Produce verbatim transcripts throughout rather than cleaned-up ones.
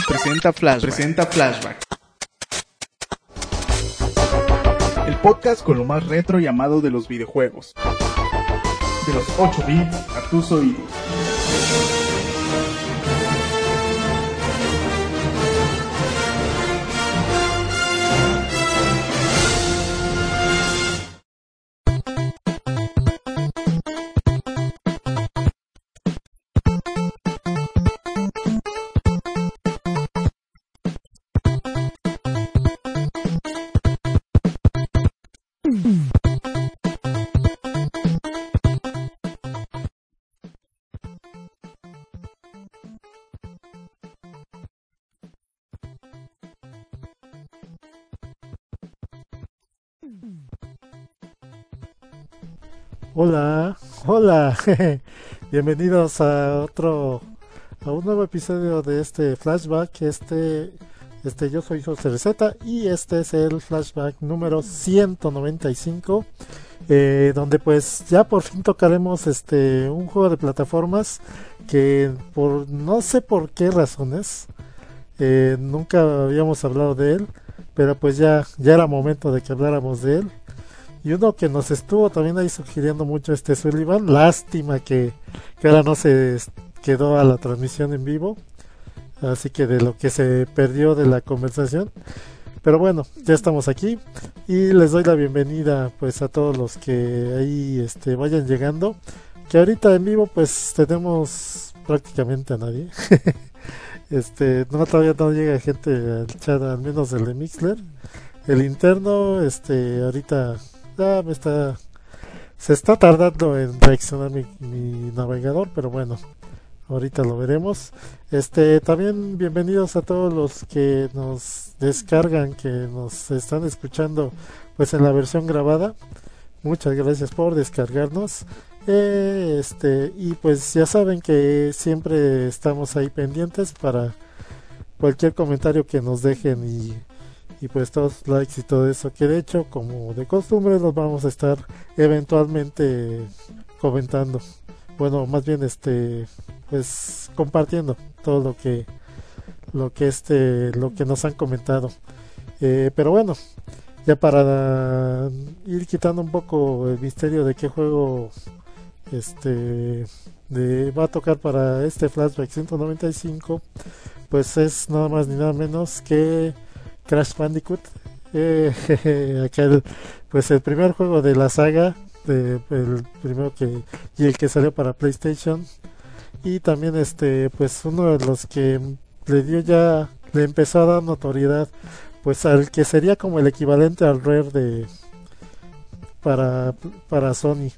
presenta Flashback. Presenta Flashback. El podcast con lo más retro y amado de los videojuegos. De los ocho bits a tus oídos. Hola, hola, bienvenidos a otro, a un nuevo episodio de este flashback. Este, este, yo soy José Receta y este es el flashback número ciento noventa y cinco, eh, donde pues ya por fin tocaremos este un juego de plataformas que por no sé por qué razones eh, nunca habíamos hablado de él, pero pues ya, ya era momento de que habláramos de él. Y uno que nos estuvo también ahí sugiriendo mucho este Sullivan, lástima que, que ahora no se quedó a la transmisión en vivo, así que de lo que se perdió de la conversación. Pero bueno, ya estamos aquí y les doy la bienvenida pues a todos los que ahí este, vayan llegando, que ahorita en vivo pues tenemos prácticamente a nadie. este no todavía no llega gente al chat, al menos el de Mixler. El interno, este ahorita ya me está se está tardando en reaccionar mi, mi navegador, pero bueno, ahorita lo veremos. Este también bienvenidos a todos los que nos descargan, que nos están escuchando pues en la versión grabada. Muchas gracias por descargarnos. Eh, este y pues ya saben que siempre estamos ahí pendientes para cualquier comentario que nos dejen y y pues todos los likes y todo eso, que de hecho como de costumbre los vamos a estar eventualmente comentando, bueno, más bien este pues compartiendo todo lo que lo que este lo que nos han comentado. Eh, pero bueno, ya para ir quitando un poco el misterio de qué juego este de, va a tocar para este flashback ciento noventa y cinco, pues es nada más ni nada menos que Crash Bandicoot, eh, aquel, pues el primer juego de la saga, de, el primero que y el que salió para PlayStation, y también este pues uno de los que le dio ya le empezó a dar notoriedad pues al que sería como el equivalente al Rare de para para Sony.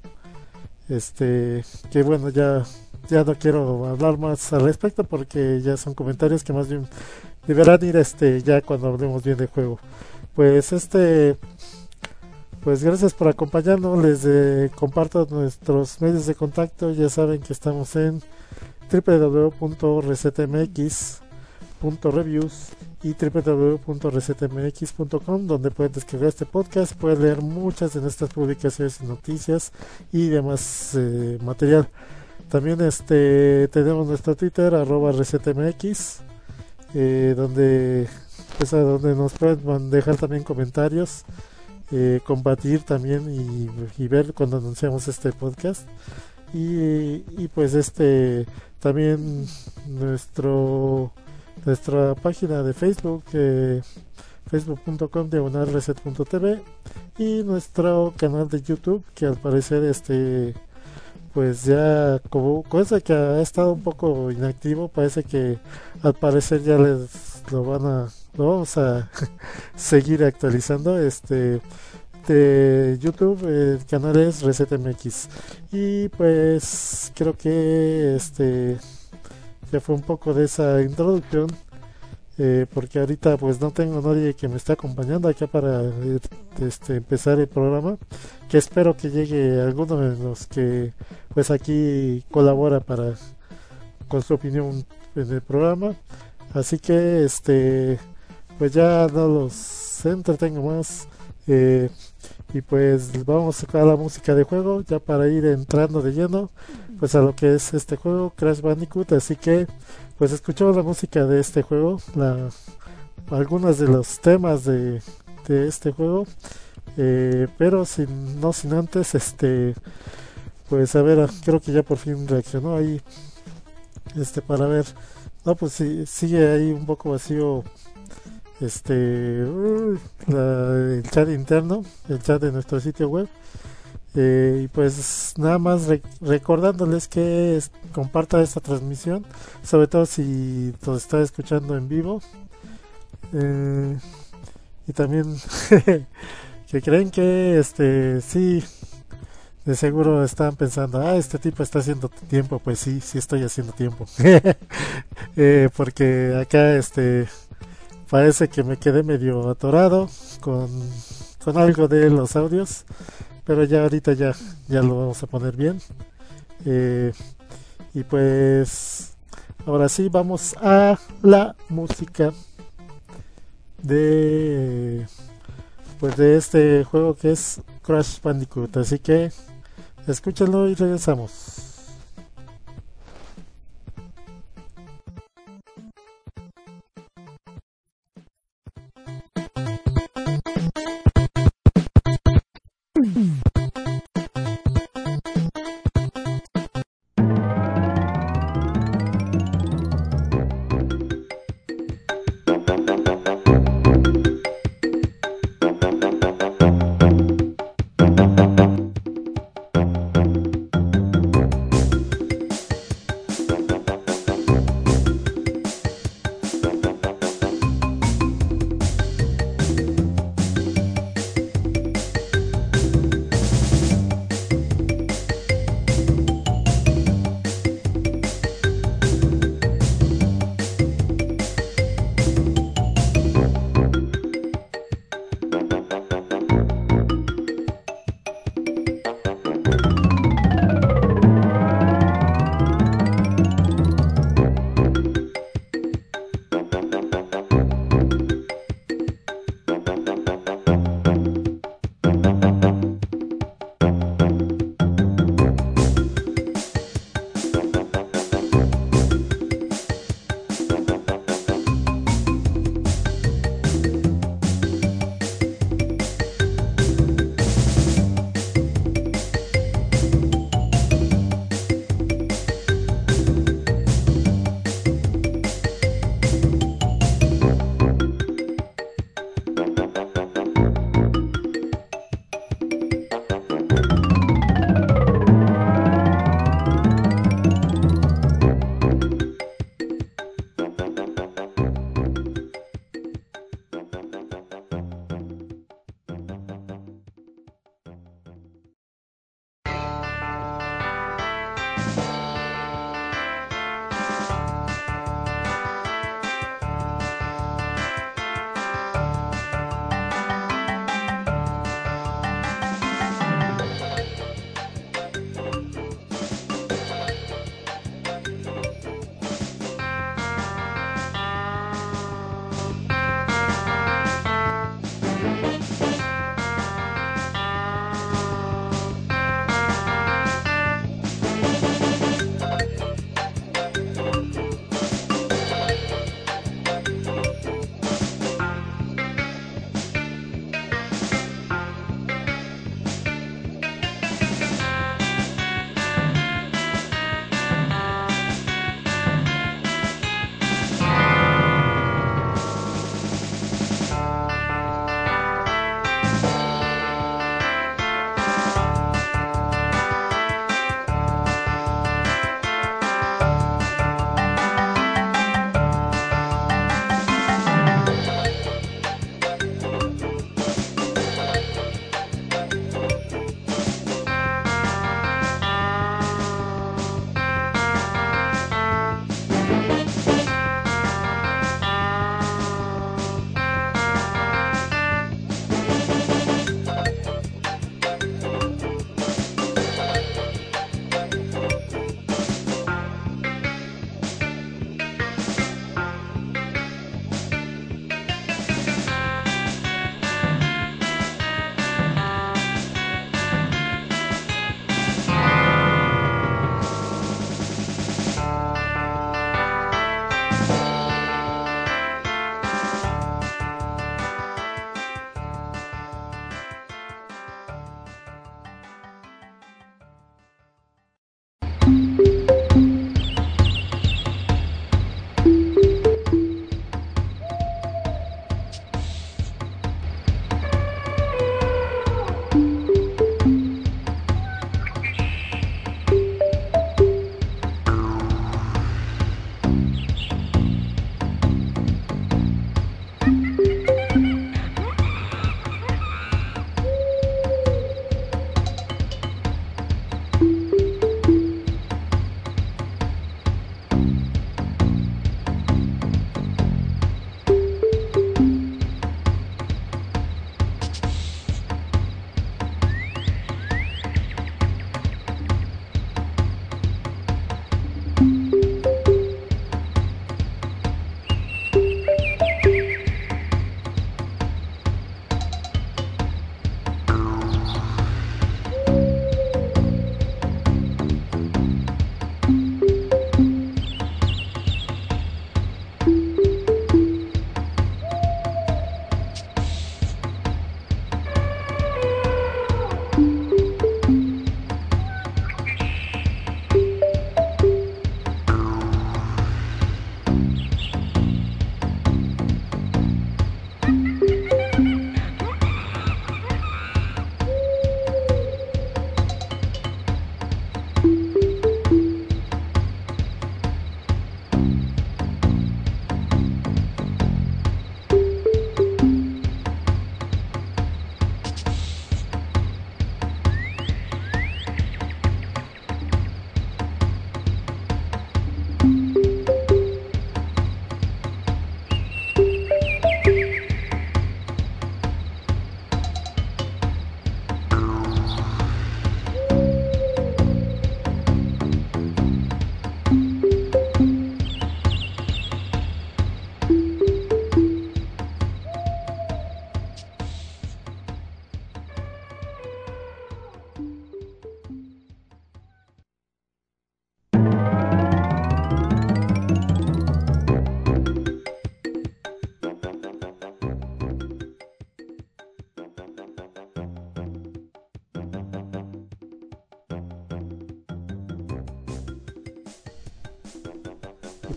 Este que bueno, ya ya no quiero hablar más al respecto porque ya son comentarios que más bien deberán ir este ya cuando hablemos bien del juego. Pues este pues gracias por acompañarnos. Les eh, comparto nuestros medios de contacto. Ya saben que estamos en doble u doble u doble u punto resetmx punto reviews y doble u doble u doble u punto resetmx punto com, donde pueden descargar este podcast, pueden leer muchas de nuestras publicaciones y noticias y demás eh, material. También este tenemos nuestro Twitter arroba resetmx, eh, donde pues, a donde nos pueden dejar también comentarios, eh, compartir también y, y ver cuando anunciamos este podcast. Y, y pues este también nuestro nuestra página de Facebook, eh, facebook punto com diagonal reset punto t v, y nuestro canal de YouTube, que al parecer este pues ya como cosa que ha estado un poco inactivo, parece que al parecer ya les lo van a lo vamos a seguir actualizando. Este de YouTube, el canal es ResetMX. Y pues creo que este ya fue un poco de esa introducción, eh, porque ahorita pues no tengo nadie que me esté acompañando acá para este, empezar el programa, que espero que llegue alguno de los que pues aquí colabora para con su opinión en el programa. Así que este pues ya no los entretengo más, eh, y pues vamos a sacar la música de juego ya para ir entrando de lleno pues a lo que es este juego Crash Bandicoot. Así que pues escuchamos la música de este juego, la, algunos de los temas de, de este juego, eh, pero sin, no sin antes, este, pues a ver, creo que ya por fin reaccionó ahí, este, para ver, no, pues sí, sigue ahí un poco vacío, este, uh, la, el chat interno, el chat de nuestro sitio web. Eh, y pues nada más re- recordándoles que es, comparta esta transmisión, sobre todo si nos está escuchando en vivo, eh, y también que creen que este sí, de seguro están pensando, ah, este tipo está haciendo tiempo. Pues sí, sí estoy haciendo tiempo. eh, porque acá este parece que me quedé medio atorado con, con algo de los audios, pero ya ahorita ya, ya lo vamos a poner bien. Eh, y pues ahora sí vamos a la música de pues de este juego que es Crash Bandicoot. Así que escúchenlo y regresamos.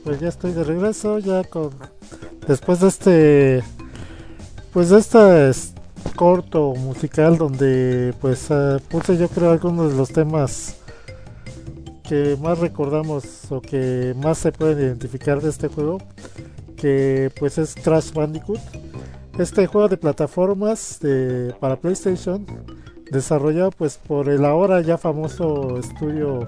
pues ya estoy de regreso, ya con después de este, pues de este es- corto musical donde pues uh, puse yo creo algunos de los temas que más recordamos o que más se pueden identificar de este juego, que pues es Crash Bandicoot, este juego de plataformas de, para PlayStation, desarrollado pues por el ahora ya famoso estudio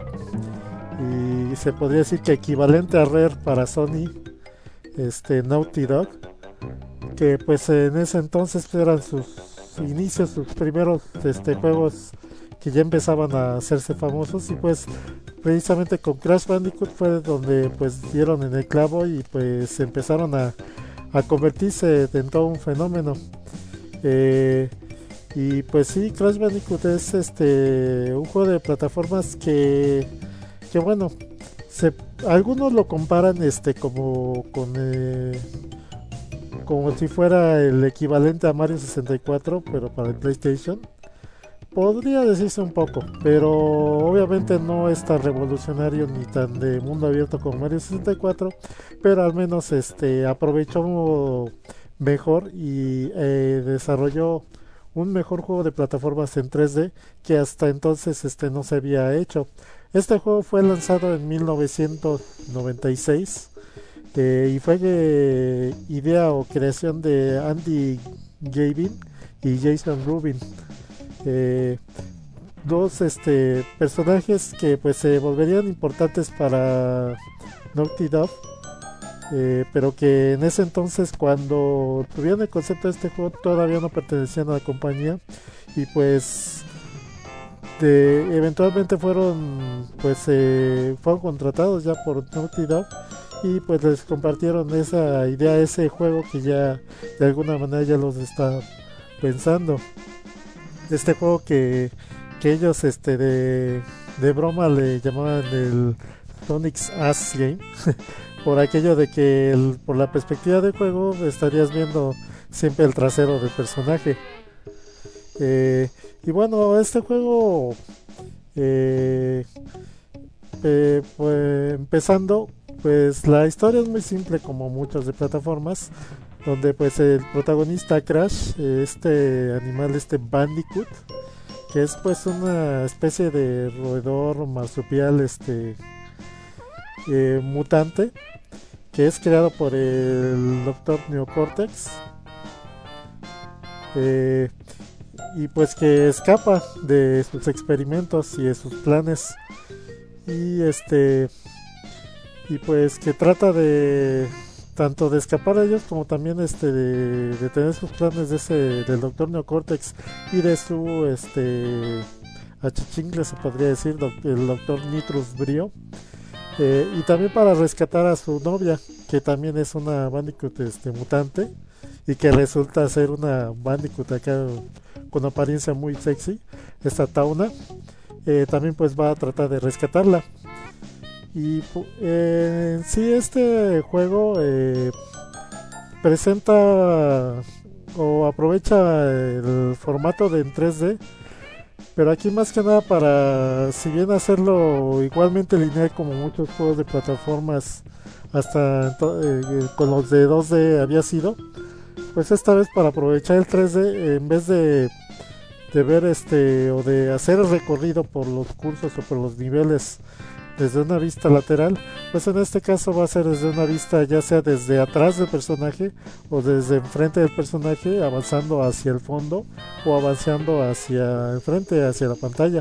y se podría decir que equivalente a Rare para Sony, este Naughty Dog, que pues en ese entonces eran sus inicios, sus primeros este, juegos que ya empezaban a hacerse famosos, y pues precisamente con Crash Bandicoot fue donde pues dieron en el clavo y pues empezaron a, a convertirse en todo un fenómeno. Eh, y pues sí, Crash Bandicoot es este un juego de plataformas que, que bueno, se, algunos lo comparan este como con eh, como si fuera el equivalente a Mario sesenta y cuatro, pero para el PlayStation. Podría decirse un poco, pero obviamente no es tan revolucionario ni tan de mundo abierto como Mario sesenta y cuatro, pero al menos este aprovechó mejor y eh, desarrolló un mejor juego de plataformas en tres D que hasta entonces este no se había hecho. Este juego fue lanzado en mil novecientos noventa y seis eh, y fue eh, idea o creación de Andy Gavin y Jason Rubin, eh, dos este, personajes que pues se volverían importantes para Naughty Dog, eh, pero que en ese entonces cuando tuvieron el concepto de este juego todavía no pertenecían a la compañía, y pues de, eventualmente fueron pues eh, fueron contratados ya por Naughty Dog y pues les compartieron esa idea, ese juego que ya de alguna manera ya los está pensando. Este juego que, que ellos este de, de broma le llamaban el Sonic's Ass Game por aquello de que el, por la perspectiva del juego estarías viendo siempre el trasero del personaje. Eh, y bueno, este juego eh, eh, pues, empezando, pues la historia es muy simple como muchas de plataformas, donde pues el protagonista Crash, eh, este animal, este Bandicoot, que es pues una especie de roedor marsupial este eh, mutante, que es creado por el doctor Neocortex, eh, y pues que escapa de sus experimentos y de sus planes, y este y pues que trata de tanto de escapar de ellos como también este de, de tener sus planes de ese del doctor Neocortex y de su este achichingle, se podría decir, doc, el doctor Nitrus Brio, eh, y también para rescatar a su novia, que también es una Bandicoot este mutante y que resulta ser una Bandicoot acá con apariencia muy sexy, esta Tauna. Eh, también pues va a tratar de rescatarla. Y eh, sí, este juego eh, presenta o aprovecha el formato de en tres D, pero aquí más que nada para, si bien hacerlo igualmente lineal como muchos juegos de plataformas hasta eh, con los de dos D había sido, pues esta vez para aprovechar el tres D, en vez de, de ver este o de hacer el recorrido por los cursos o por los niveles desde una vista lateral, pues en este caso va a ser desde una vista ya sea desde atrás del personaje o desde enfrente del personaje, avanzando hacia el fondo o avanzando hacia enfrente, hacia la pantalla.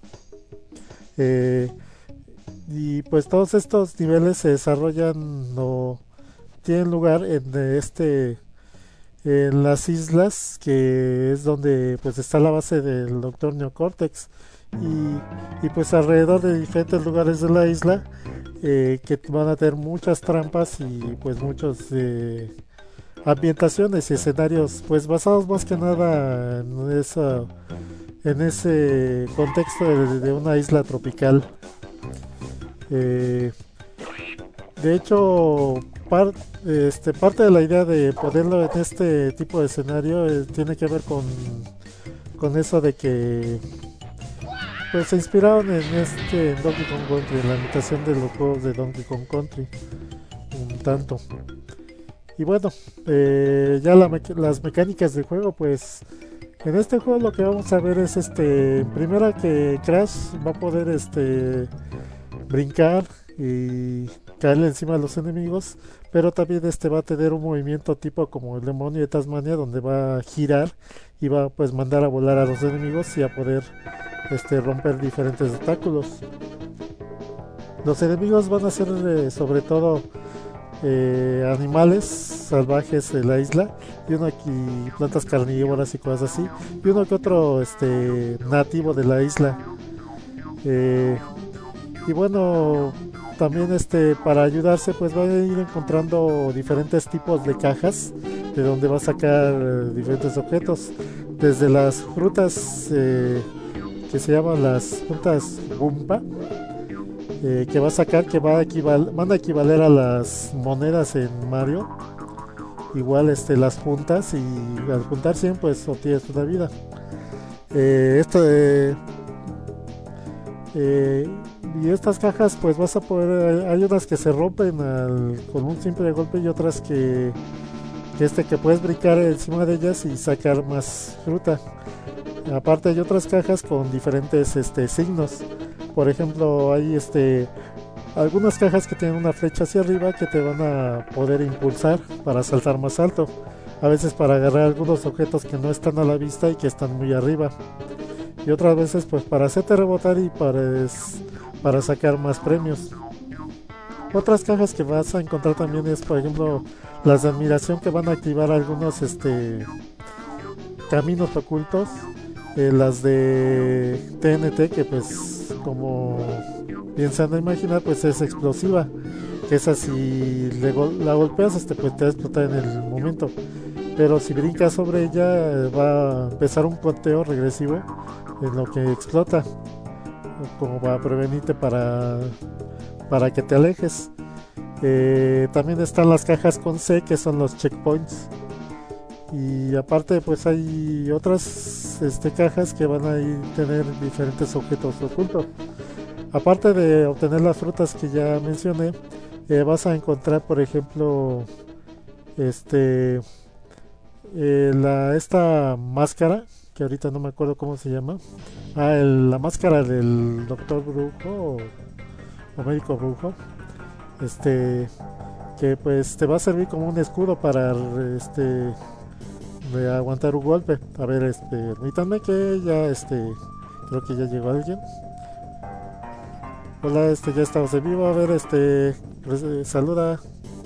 Eh, y pues todos estos niveles se desarrollan o tienen lugar en este en las islas, que es donde pues está la base del doctor Neocortex, y, y pues alrededor de diferentes lugares de la isla, eh, que van a tener muchas trampas y pues muchas eh, ambientaciones y escenarios pues basados más que nada en esa en ese contexto de, de una isla tropical. Eh, de hecho, par, este, parte de la idea de ponerlo en este tipo de escenario eh, tiene que ver con, con eso de que pues se inspiraron en este en Donkey Kong Country, en la imitación de los juegos de Donkey Kong Country. tanto. Y bueno, eh, ya la me- las mecánicas del juego, pues en este juego lo que vamos a ver es este, en primera que Crash va a poder este brincar y caerle encima a los enemigos, pero también este va a tener un movimiento tipo como el demonio de Tasmania, donde va a girar y va pues mandar a volar a los enemigos y a poder este romper diferentes obstáculos. Los enemigos van a ser eh, sobre todo eh, animales salvajes de la isla, y uno aquí plantas carnívoras y cosas así, y uno que otro este nativo de la isla. Eh, y bueno, también este para ayudarse pues va a ir encontrando diferentes tipos de cajas de donde va a sacar eh, diferentes objetos, desde las frutas eh, que se llaman las frutas Gumpa, eh, que va a sacar, que va a equival, van a equivaler a las monedas en Mario. Igual este las juntas y al juntar cien pues obtienes una vida. Eh, esto eh, eh, y estas cajas pues vas a poder, hay unas que se rompen al, con un simple golpe, y otras que, que este que puedes brincar encima de ellas y sacar más fruta. Aparte hay otras cajas con diferentes este signos. Por ejemplo, hay este algunas cajas que tienen una flecha hacia arriba que te van a poder impulsar para saltar más alto, a veces para agarrar algunos objetos que no están a la vista y que están muy arriba, y otras veces pues para hacerte rebotar y para, es, para sacar más premios. Otras cajas que vas a encontrar también es, por ejemplo, las de admiración, que van a activar algunos este caminos ocultos. Eh, las de T N T, que pues como bien se han de imaginar pues es explosiva, que esa si le gol- la golpeas este pues te va a explotar en el momento, pero si brincas sobre ella eh, va a empezar un conteo regresivo en lo que explota, como para prevenirte para, para que te alejes. Eh, también están las cajas con C, que son los checkpoints. Y aparte pues hay otras este, cajas que van a ir, tener diferentes objetos ocultos. Aparte de obtener las frutas que ya mencioné, eh, vas a encontrar por ejemplo este eh, la esta máscara, que ahorita no me acuerdo cómo se llama. Ah, el- la máscara del doctor brujo o, o médico brujo, este que pues te va a servir como un escudo para este de aguantar un golpe. A ver, este, permítanme que ya este creo que ya llegó alguien. Hola, este, ya estamos en vivo. A ver, este, pues, eh, saluda.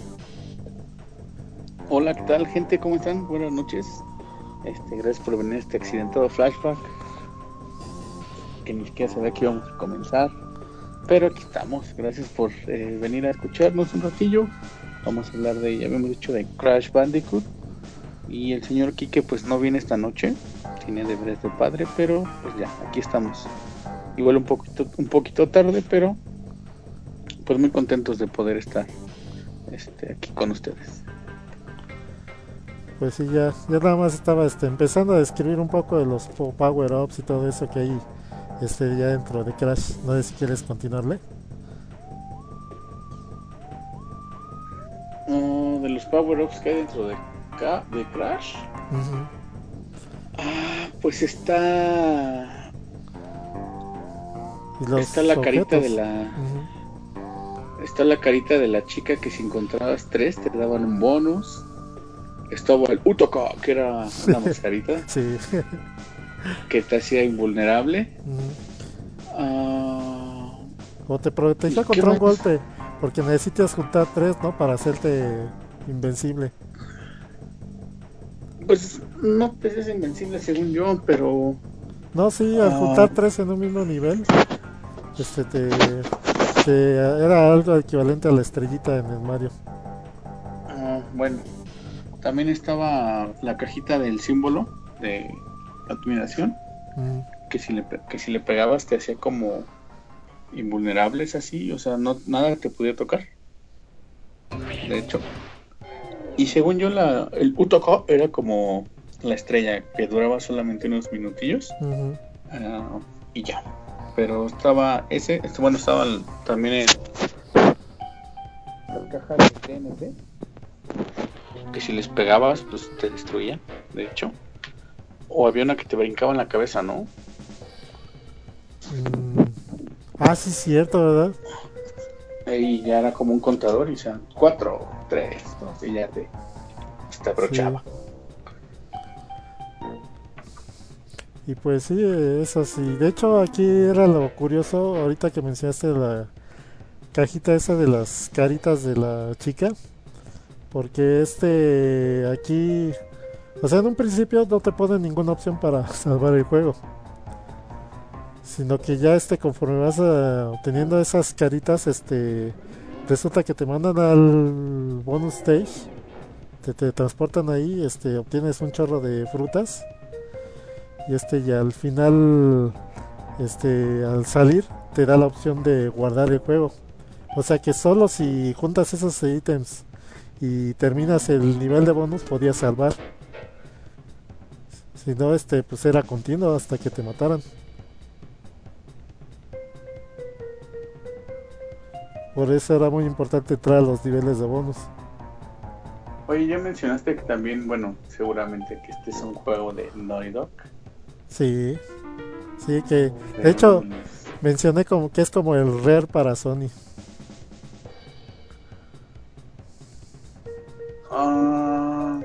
Hola, ¿qué tal, gente? ¿Cómo están? Buenas noches. Este, gracias por venir a este accidentado flashback, que ni siquiera sabía que íbamos a comenzar, pero aquí estamos. Gracias por eh, venir a escucharnos un ratillo. Vamos a hablar de, ya habíamos dicho, de Crash Bandicoot. Y el señor Quique pues no viene esta noche, tiene deberes de padre, pero pues ya, aquí estamos. Igual un poquito, un poquito tarde, pero pues muy contentos de poder estar este, aquí con ustedes. Pues sí, ya, ya nada más estaba este, empezando a describir un poco de los po- power-ups y todo eso que hay este, ya dentro de Crash. No sé si quieres continuarle. Uh, de los power-ups que hay dentro de, Ca- de Crash, Ujú. ah, pues está Y los está la carita objetos. de la Ujú. está la carita de la chica, que si encontrabas tres te daban un bonus. Estaba el Utaka, que era una mascarita Sí. que te hacía invulnerable. Ujú. Ah, O te protegía ¿qué contra un más? golpe, porque necesitas juntar tres, ¿no? Para hacerte invencible. Pues no te haces invencible según yo, pero No, sí, al Ah. juntar tres en un mismo nivel, este te, te- era algo equivalente a la estrellita en el Mario. ah, bueno, también estaba la cajita del símbolo de admiración, Mm. que si le pe- que si le pegabas te hacía como invulnerables así, o sea, no nada te podía tocar, de hecho. Y según yo la el Utaka era como la estrella, que duraba solamente unos minutillos. Ujú. ah, y ya. Pero estaba ese, este, bueno, estaba el- también el, caja de T N T, que si les pegabas, pues te destruían, de hecho. O había una que te brincaba en la cabeza, ¿no? Mm. Ah, sí, cierto, ¿verdad? Y ya era como un contador y sean cuatro, tres, dos, y ya te, te abrochaba. Sí. Y pues sí, es así. De hecho, aquí era lo curioso, ahorita que mencionaste la cajita esa de las caritas de la chica. Porque este, aquí, o sea, en un principio no te ponen ninguna opción para salvar el juego. Sino que ya este, conforme vas uh, obteniendo esas caritas, este, resulta que te mandan al bonus stage. Te, te transportan ahí, este, obtienes un chorro de frutas. Y este, y al final, este, al salir, te da la opción de guardar el juego. O sea que solo si juntas esos ítems y terminas el nivel de bonus, podías salvar. Si no, este, pues era continuo hasta que te mataran. Por eso era muy importante entrar a los niveles de bonus. Oye, ya mencionaste que también, bueno, seguramente que este es un juego de Naughty Dog. Sí, sí, que de hecho mencioné como que es como el Rare para Sony. Uh,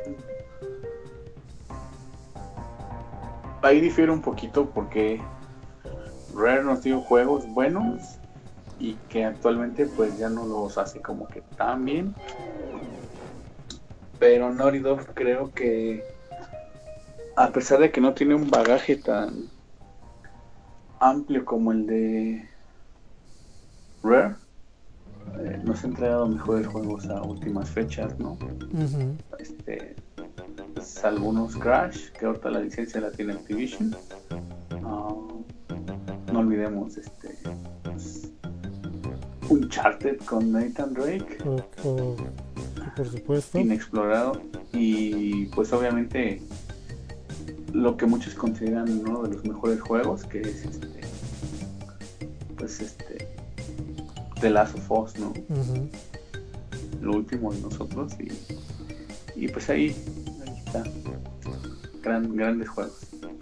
ahí difiere un poquito porque Rare nos dio juegos buenos y que actualmente pues ya no los hace como que tan bien. Pero Naughty Dog creo que, a pesar de que no tiene un bagaje tan amplio como el de Rare, eh, nos ha entregado mejores juegos a últimas fechas, ¿no? Uh-huh. Este, pues, algunos Crash, que ahorita la licencia la tiene Activision. Uh, no olvidemos este pues, Uncharted con Nathan Drake. O, o, por supuesto. Inexplorado. Y pues obviamente lo que muchos consideran uno de los mejores juegos, que es este pues este The Last of Us, ¿no? Uh-huh. Lo último de nosotros y, y pues ahí, ahí está. Gran, grandes juegos.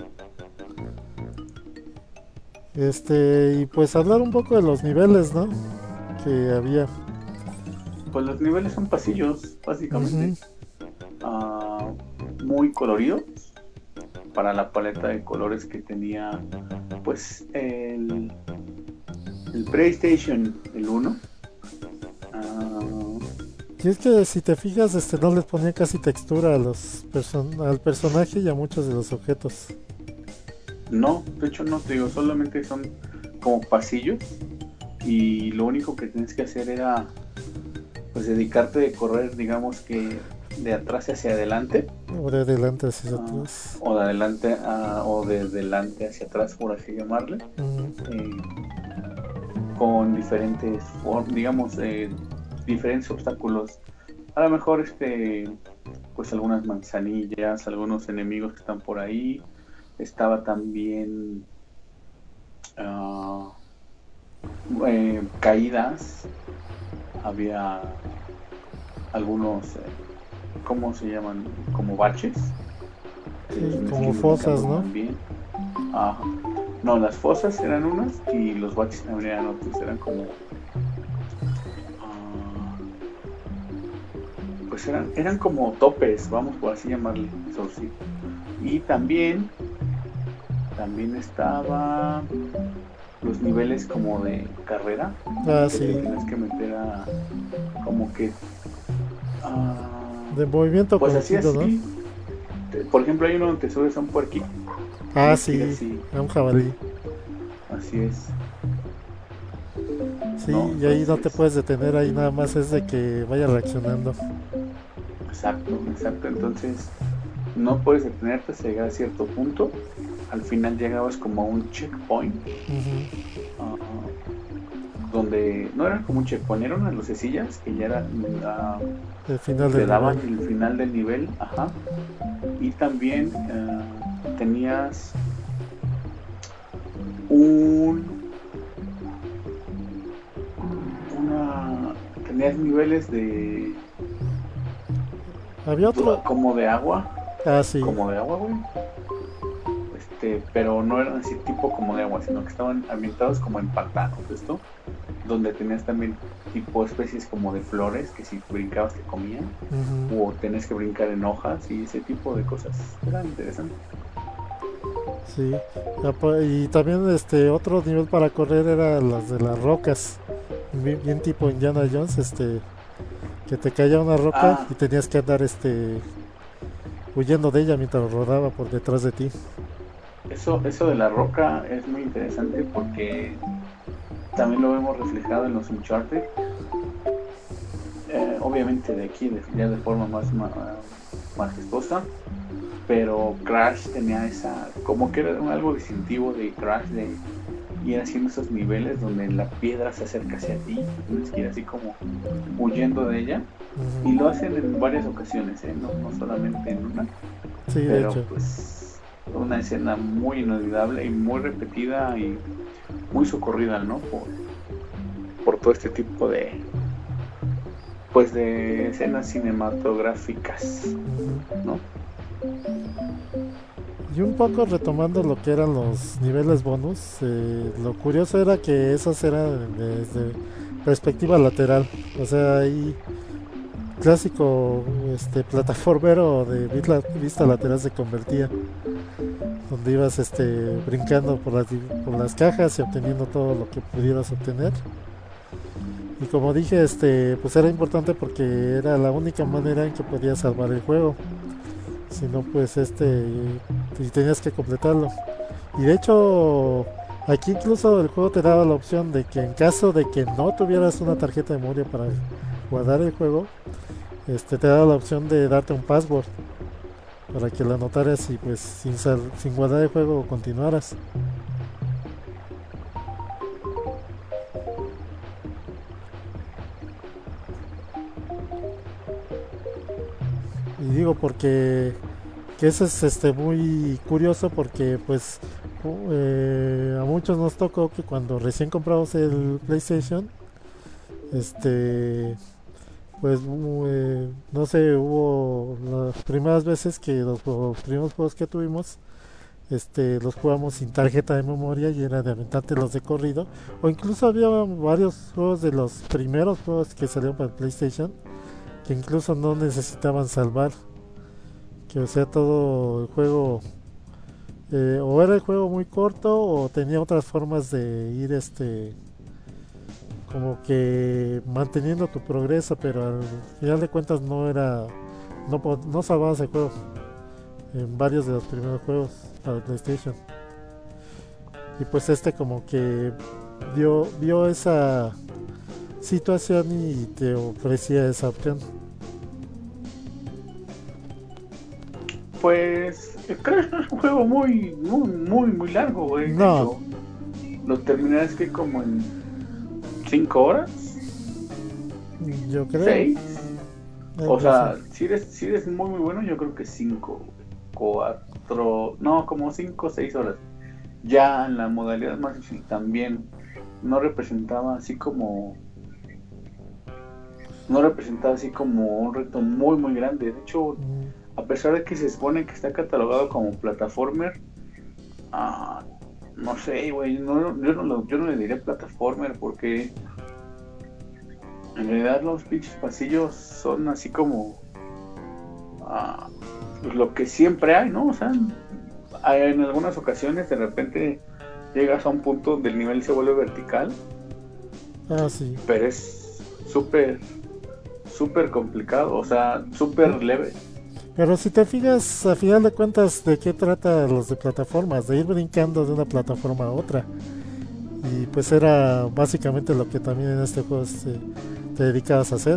Este, y pues hablar un poco de los niveles, ¿no? Que había. Pues los niveles son pasillos, básicamente. Uh-huh. Uh, muy coloridos para la paleta de colores que tenía pues el el PlayStation, el uno. Uh, y es que si te fijas, este no les ponía casi textura a los person- al personaje y a muchos de los objetos. No, de hecho no, te digo, solamente son como pasillos y lo único que tienes que hacer era pues dedicarte a correr, digamos que de atrás hacia adelante. O de adelante hacia atrás. Uh, o de adelante uh, o de adelante hacia atrás, por así llamarle. Uh-huh. Eh, con diferentes, digamos, eh, diferentes obstáculos. A lo mejor este, pues algunas manzanillas, algunos enemigos que están por ahí. Estaba también uh, eh, caídas. Había algunos, eh, ¿cómo se llaman? Como baches. Sí, como fosas, ¿no? También. Ah, no, las fosas eran unas y los baches también eran otros. Eran como, uh, pues eran, eran como topes, vamos por así llamarle. So, sí. Y también, también estaba los niveles como de carrera. Ah, que sí. Tienes que meter a, como que, uh, de movimiento pues así, así, ¿no? Por ejemplo, hay uno donde te subes a un puerquito. Ah, sí, así. A un jabalí. Así es. Sí, no, y ahí entonces... no te puedes detener, ahí nada más es de que vaya reaccionando. Exacto, exacto. Entonces, no puedes detenerte hasta llegar a cierto punto. Al final llegabas como a un checkpoint. Uh-huh. Uh, donde no era como un checkpoint, eran unas lucecillas que ya eran uh, el final te del daban nivel. el final del nivel. Ajá. Y también uh, tenías un una tenías niveles de... Había otro... como de agua. Ah, sí. Como de agua, güey. Este, pero no eran así tipo como de agua, sino que estaban ambientados como en pantanos, esto, donde tenías también tipo especies como de flores que si brincabas te comían, uh-huh. o tenías que brincar en hojas y ese tipo de cosas. Era interesante. Sí, y también este otro nivel para correr era las de las rocas, bien, bien tipo Indiana Jones, este, que te caía una roca ah. y tenías que andar este huyendo de ella mientras rodaba por detrás de ti. Eso, eso de la roca es muy interesante porque también lo vemos reflejado en los Uncharted. Eh, obviamente de aquí, de, ya de forma más ma, majestuosa, pero Crash tenía esa, como que era algo distintivo de Crash, de ir haciendo esos niveles donde la piedra se acerca hacia ti y tienes que ir así como huyendo de ella. Uh-huh. Y lo hacen en varias ocasiones, ¿eh? no, no solamente en una. Sí, pero de hecho. Pues una escena muy inolvidable y muy repetida y muy socorrida, ¿no? Por, por todo este tipo de pues de escenas cinematográficas, ¿no? Y un poco retomando lo que eran los niveles bonus, eh, lo curioso era que esos eran desde perspectiva lateral, o sea, ahí clásico este plataformero de vista, vista lateral se convertía, donde ibas este brincando por las, por las cajas y obteniendo todo lo que pudieras obtener. Y como dije, este pues era importante porque era la única manera en que podías salvar el juego. Si no, pues este y tenías que completarlo. Y de hecho, aquí incluso el juego te daba la opción de que en caso de que no tuvieras una tarjeta de memoria para guardar el juego, este te daba la opción de darte un password para que lo anotaras y pues sin, sal, sin guardar el juego continuaras. Y digo porque que eso es este muy curioso porque pues eh, a muchos nos tocó que cuando recién compramos el PlayStation, este pues eh, no sé, hubo las primeras veces que los, los primeros juegos que tuvimos este los jugamos sin tarjeta de memoria y era de aventártelos de corrido, o incluso había varios juegos de los primeros juegos que salieron para el PlayStation que incluso no necesitaban salvar, que o sea todo el juego eh, o era el juego muy corto o tenía otras formas de ir este como que manteniendo tu progreso, pero al final de cuentas no era no, no salvabas el juego en varios de los primeros juegos para el PlayStation. Y pues este como que vio, vio esa situación y te ofrecía esa opción. Pues Crash no es un juego muy muy muy muy largo, güey. No. Lo terminaste que como en cinco horas. Yo creo. seis. O sea, si eres si eres muy muy bueno, yo creo que cinco, cuatro, no, como cinco o seis horas. Ya en la modalidad más difícil también no representaba así como no representaba así como un reto muy muy grande. De hecho, mm. a pesar de que se supone que está catalogado como plataformer, ah, no sé, güey, no, yo, no lo, yo no le diría plataformer porque en realidad los pinches pasillos son así como ah, lo que siempre hay, ¿no? O sea, en algunas ocasiones de repente llegas a un punto donde el nivel se vuelve vertical. Ah, sí. Pero es súper, súper complicado, o sea, súper leve. Pero si te fijas, a final de cuentas, ¿de qué trata los de plataformas? De ir brincando de una plataforma a otra. Y pues era básicamente lo que también en este juego te, te dedicabas a hacer.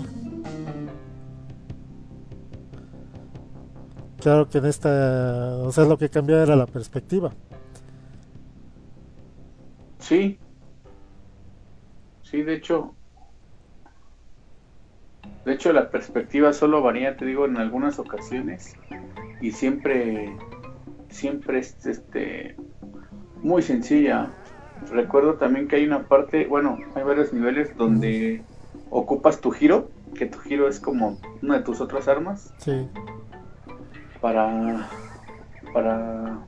Claro que en esta, o sea, lo que cambiaba era la perspectiva. Sí. Sí, de hecho, de hecho la perspectiva solo varía, te digo, en algunas ocasiones y siempre, siempre es este, muy sencilla. Recuerdo también que hay una parte, bueno, hay varios niveles donde ocupas tu giro, que tu giro es como una de tus otras armas, Sí. para para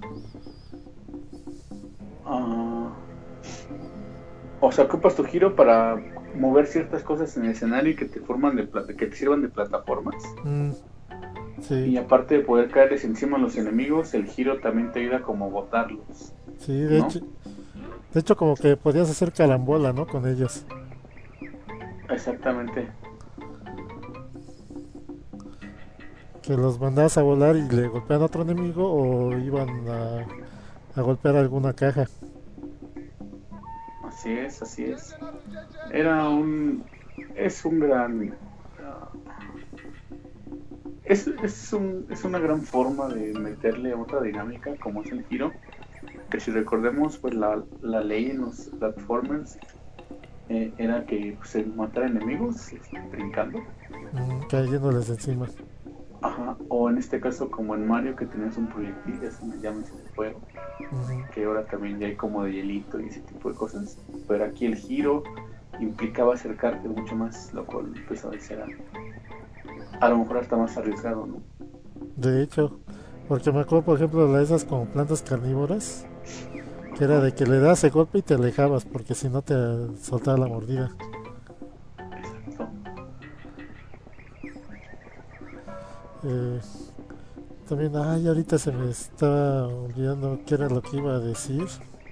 ah, o sea, ocupas tu giro para mover ciertas cosas en el escenario y que te forman de plata, que te sirvan de plataformas. Mm, Y sí. aparte de poder caerles encima a los enemigos, el giro también te ayuda como a botarlos, Sí, de ¿no? hecho, de hecho como que podías hacer carambola, ¿no? Con ellos. Exactamente. Que los mandabas a volar y le golpeaban a otro enemigo o iban a, a golpear alguna caja. Así es, así es. Era un es un gran ah, es, es, un, es una gran forma de meterle otra dinámica como es el giro, que si recordemos pues la, la ley en los platformers eh, era que pues, se matara enemigos este, brincando. Mm, cayéndoles encima. Ajá, o en este caso como en Mario que tenías un proyectil, es una llama de fuego, Ujú. que ahora también ya hay como de hielito y ese tipo de cosas, pero aquí el giro implicaba acercarte mucho más, lo cual pues a veces era a lo mejor hasta más arriesgado, ¿no? De hecho, porque me acuerdo, por ejemplo, de esas como plantas carnívoras, que era Ajá, de que le das el golpe y te alejabas, porque si no te soltaba la mordida. exacto. Eh, también, ay, ahorita se me estaba olvidando qué era lo que iba a decir.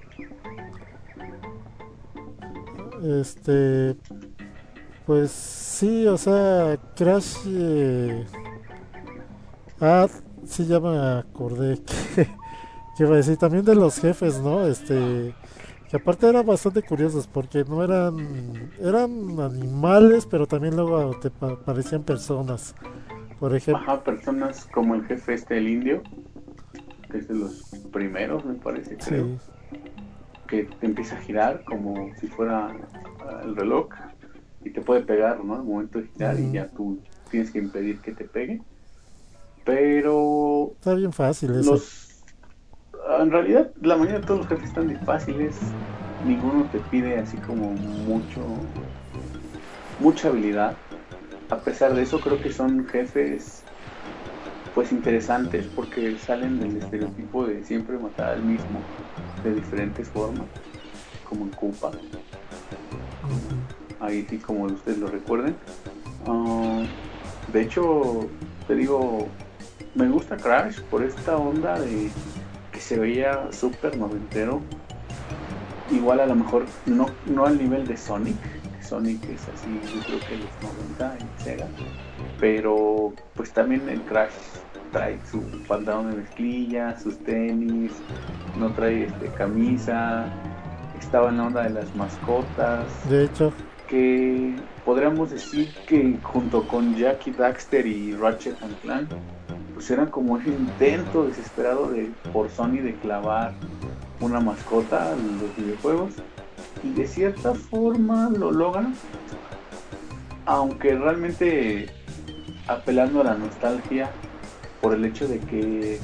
Este, pues sí, o sea, Crash. Eh, ah, sí, ya me acordé que, que iba a decir también de los jefes, ¿no? Este, que aparte eran bastante curiosos porque no eran, eran animales, pero también luego te pa- parecían personas. Por ejemplo, Ajá, personas como el jefe este, el indio, que es de los primeros, me parece, creo, sí. que te empieza a girar como si fuera uh, el reloj y te puede pegar, ¿no? Al momento de girar y Ujú. ya tú tienes que impedir que te pegue. Pero Está bien fácil eso. los... En realidad, la mayoría de todos los jefes están difíciles. Ninguno te pide así como mucho, mucha habilidad. A pesar de eso, creo que son jefes pues interesantes porque salen del estereotipo de siempre matar al mismo de diferentes formas, como en Koopa, Ujú. ahí sí como ustedes lo recuerden. Uh, de hecho, te digo, me gusta Crash por esta onda de que se veía súper noventero. Igual a lo mejor no, no al nivel de Sonic, que Sonic es así, yo creo que los noventa en Sega, pero pues también el Crash trae su pantalón de mezclilla, sus tenis, no trae este, camisa, estaba en la onda de las mascotas, De hecho, que podríamos decir que junto con Jackie Daxter y Ratchet and Clank, pues eran como ese intento desesperado de, por Sony de clavar una mascota en los videojuegos, y de cierta forma lo logran, aunque realmente apelando a la nostalgia por el hecho de que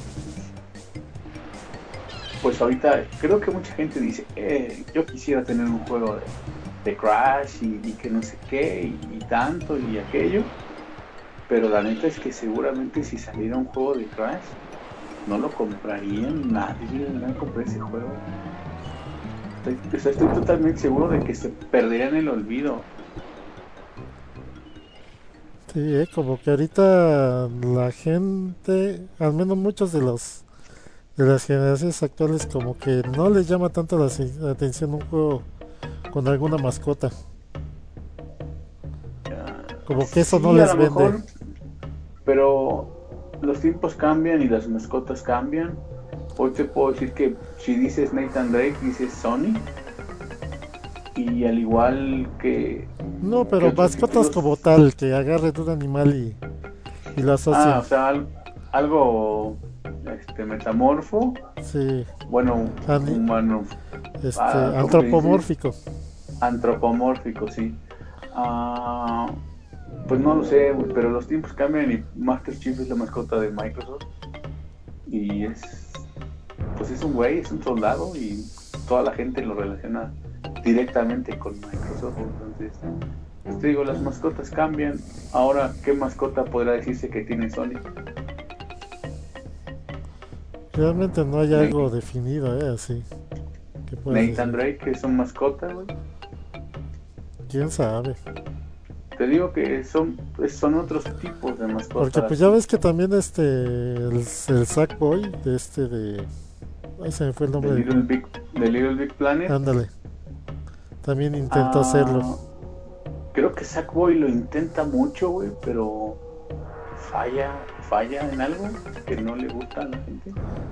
pues ahorita creo que mucha gente dice eh, yo quisiera tener un juego de, de Crash y, y que no sé qué y, y tanto y aquello, pero la neta es que seguramente si saliera un juego de Crash no lo comprarían, nadie no compraría ese juego. Estoy, o sea, estoy totalmente seguro de que se perdería en el olvido. sí, eh, como que ahorita la gente, al menos muchos de los de las generaciones actuales, como que no les llama tanto la, si- la atención un juego con alguna mascota. Uh, Como que eso no sí, a les lo vende. mejor, pero los tiempos cambian y las mascotas cambian. Hoy te puedo decir que si dices Nathan Drake, dices Sony. Y al igual que, No, que pero otros mascotas como títulos. tal, que agarren un animal y, y lo Ah, asocien. o sea, al- algo este, metamorfo. Sí, Bueno, ani- humano. este, Ah, ¿cómo se dice? antropomórfico. Antropomórfico, sí. Ah, pues no lo sé, pero los tiempos cambian y Master Chief es la mascota de Microsoft. Y es, pues es un güey, es un soldado y toda la gente lo relaciona directamente con Microsoft. Entonces, pues te digo, las mascotas cambian. Ahora, ¿qué mascota podrá decirse que tiene Sony? Realmente no hay Nathan, algo definido, ¿eh? Así. Que puedas Nathan decir. Drake, que son mascota, güey. ¿Quién sabe? Te digo que son, pues, son otros tipos de Porque mascotas. pues ya ves que también este, el, el Sackboy, de este de... Ay, se me fue el De nombre. Little Big, de Little Big Planet. Ándale. También intentó hacerlo. Ah, creo que Sackboy lo intenta mucho, güey, pero falla, falla en algo que no le gusta a la gente.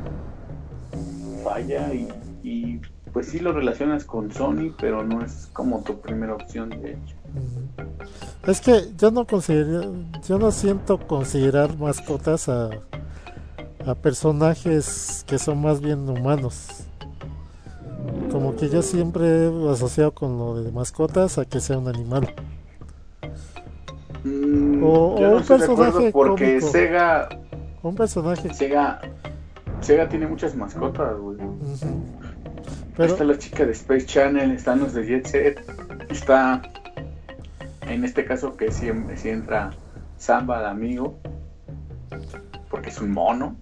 Falla y, y pues sí lo relacionas con Sony, pero no es como tu primera opción, de hecho. Ujú. Es que yo no considero, yo no siento considerar mascotas a, a personajes que son más bien humanos. Como que yo siempre he asociado con lo de mascotas a que sea un animal. Mm, O, yo o no un estoy de acuerdo personaje porque cómico. Sega, O un personaje. Sega, Sega tiene muchas mascotas, güey. Ujú. Está Pero la chica de Space Channel, están los de Jet Set, está en este caso que si, si entra Samba de amigo, porque es un mono,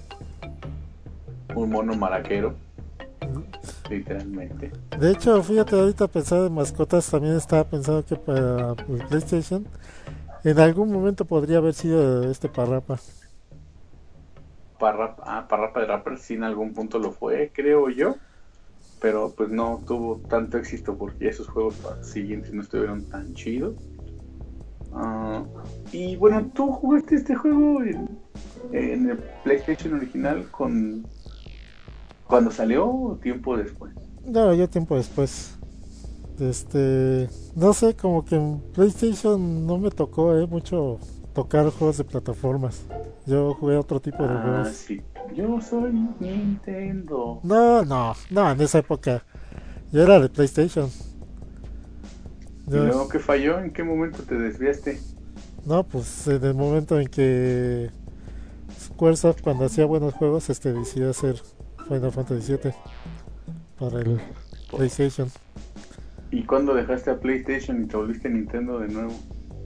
un mono maraquero, literalmente. de hecho, fíjate, ahorita pensando en mascotas, también estaba pensando que para el PlayStation en algún momento podría haber sido este Parrapa. Parrapa, ah, Parrapa de Rapper sí en algún punto lo fue, creo yo, pero pues no tuvo tanto éxito porque esos juegos siguientes no estuvieron tan chidos. Uh, y bueno, ¿tú jugaste este juego en, en el PlayStation original con cuando salió o tiempo después? No, yo tiempo después. Este, no sé, como que en PlayStation no me tocó eh, mucho tocar juegos de plataformas. Yo jugué otro tipo de Ah, juegos. sí, yo soy Nintendo. No, no, no, en esa época yo era de PlayStation. ¿Y Yo, luego qué falló? ¿En qué momento te desviaste? no, pues en el momento en que Squaresoft cuando hacía buenos juegos, este decidió hacer Final Fantasy siete para el PlayStation. ¿Y cuándo dejaste a PlayStation y te volviste a Nintendo de nuevo?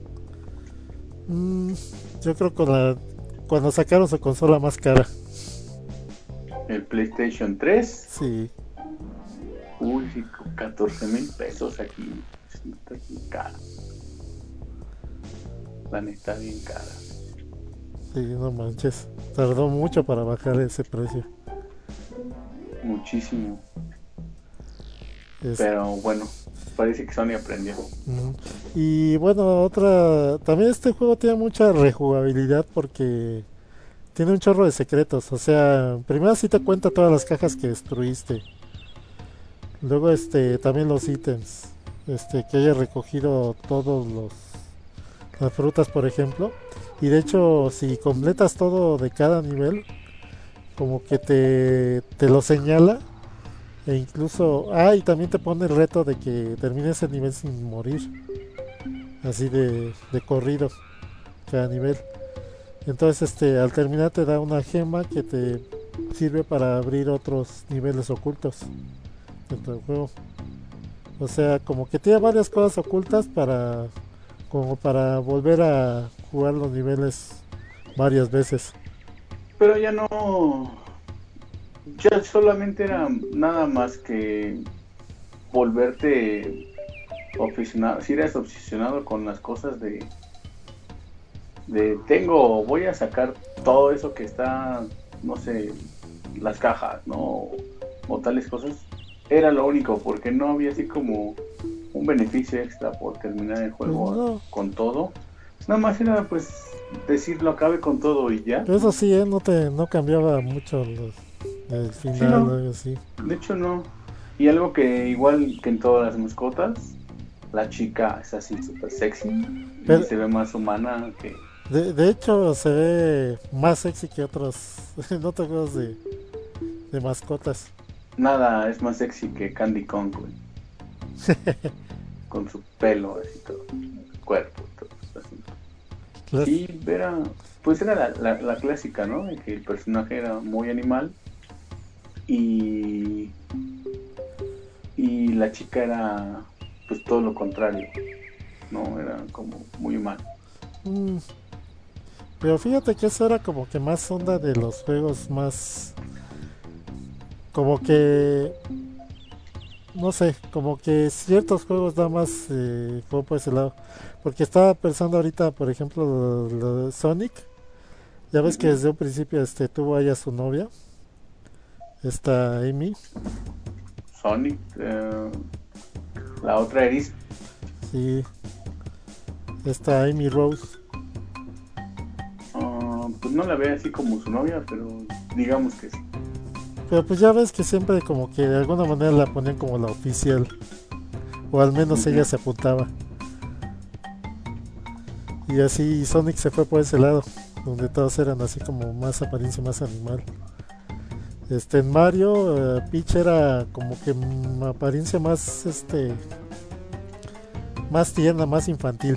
Mm, yo creo con la cuando sacaron su consola más cara. ¿El PlayStation tres? Sí. Uy, sí, catorce mil pesos aquí. Está bien cara. La neta, bien cara. Sí, no manches. Tardó mucho para bajar ese precio. Muchísimo. Es- Pero bueno, parece que Sony aprendió. mm. Y bueno, otra. También este juego tiene mucha rejugabilidad porque tiene un chorro de secretos. O sea, primero sí te cuenta todas las cajas que destruiste. Luego, este, también los ítems. Este, que hayas recogido todos los. Las frutas, por ejemplo. Y de hecho, si completas todo de cada nivel, como que te, te lo señala. E incluso, ah, y también te pone el reto de que termines el nivel sin morir. Así de, de corrido, cada nivel. Entonces, este, al terminar te da una gema que te sirve para abrir otros niveles ocultos dentro del juego. O sea, como que tiene varias cosas ocultas para, como para volver a jugar los niveles varias veces. Pero ya no. Ya solamente era nada más que volverte obsesionado. Si eres obsesionado con las cosas de. De tengo, voy a sacar todo eso que está, no sé, las cajas, ¿no? O tales cosas. Era lo único, porque no había así como un beneficio extra por terminar el juego No. con todo. Nada más era pues decir lo acabe con todo y ya. Pero eso sí, ¿eh? no te no cambiaba mucho los, el final Sí, no. o algo así. De hecho no. Y algo que igual que en todas las mascotas, la chica es así súper sexy Pero- y se ve más humana que... De, de hecho, se ve más sexy que otros, en otros juegos de, de mascotas. Nada es más sexy que Candy Kong, güey. Con su pelo así todo, su cuerpo, todo así. Las- Y era, pues era la, la, la clásica, ¿no? De que el personaje era muy animal y, y la chica era pues todo lo contrario. no, era como muy mal. Mm, pero fíjate que eso era como que más onda de los juegos más... Como que... No sé, como que ciertos juegos nada más eh, fue por ese lado. Porque estaba pensando ahorita, por ejemplo, lo, lo de Sonic. Ya ves que Ujú. desde un principio este tuvo ahí a su novia, esta Amy. Sonic, eh, la otra Eris, Sí, esta Amy Rose. ah, pues no la ve así como su novia, pero digamos que sí. Pero pues ya ves que siempre como que de alguna manera la ponían como la oficial. O al menos ella Ujú. se apuntaba. Y así Sonic se fue por ese lado, donde todos eran así como más apariencia más animal. Este en Mario, eh, Peach era como que mm, apariencia más este más tierna, más infantil.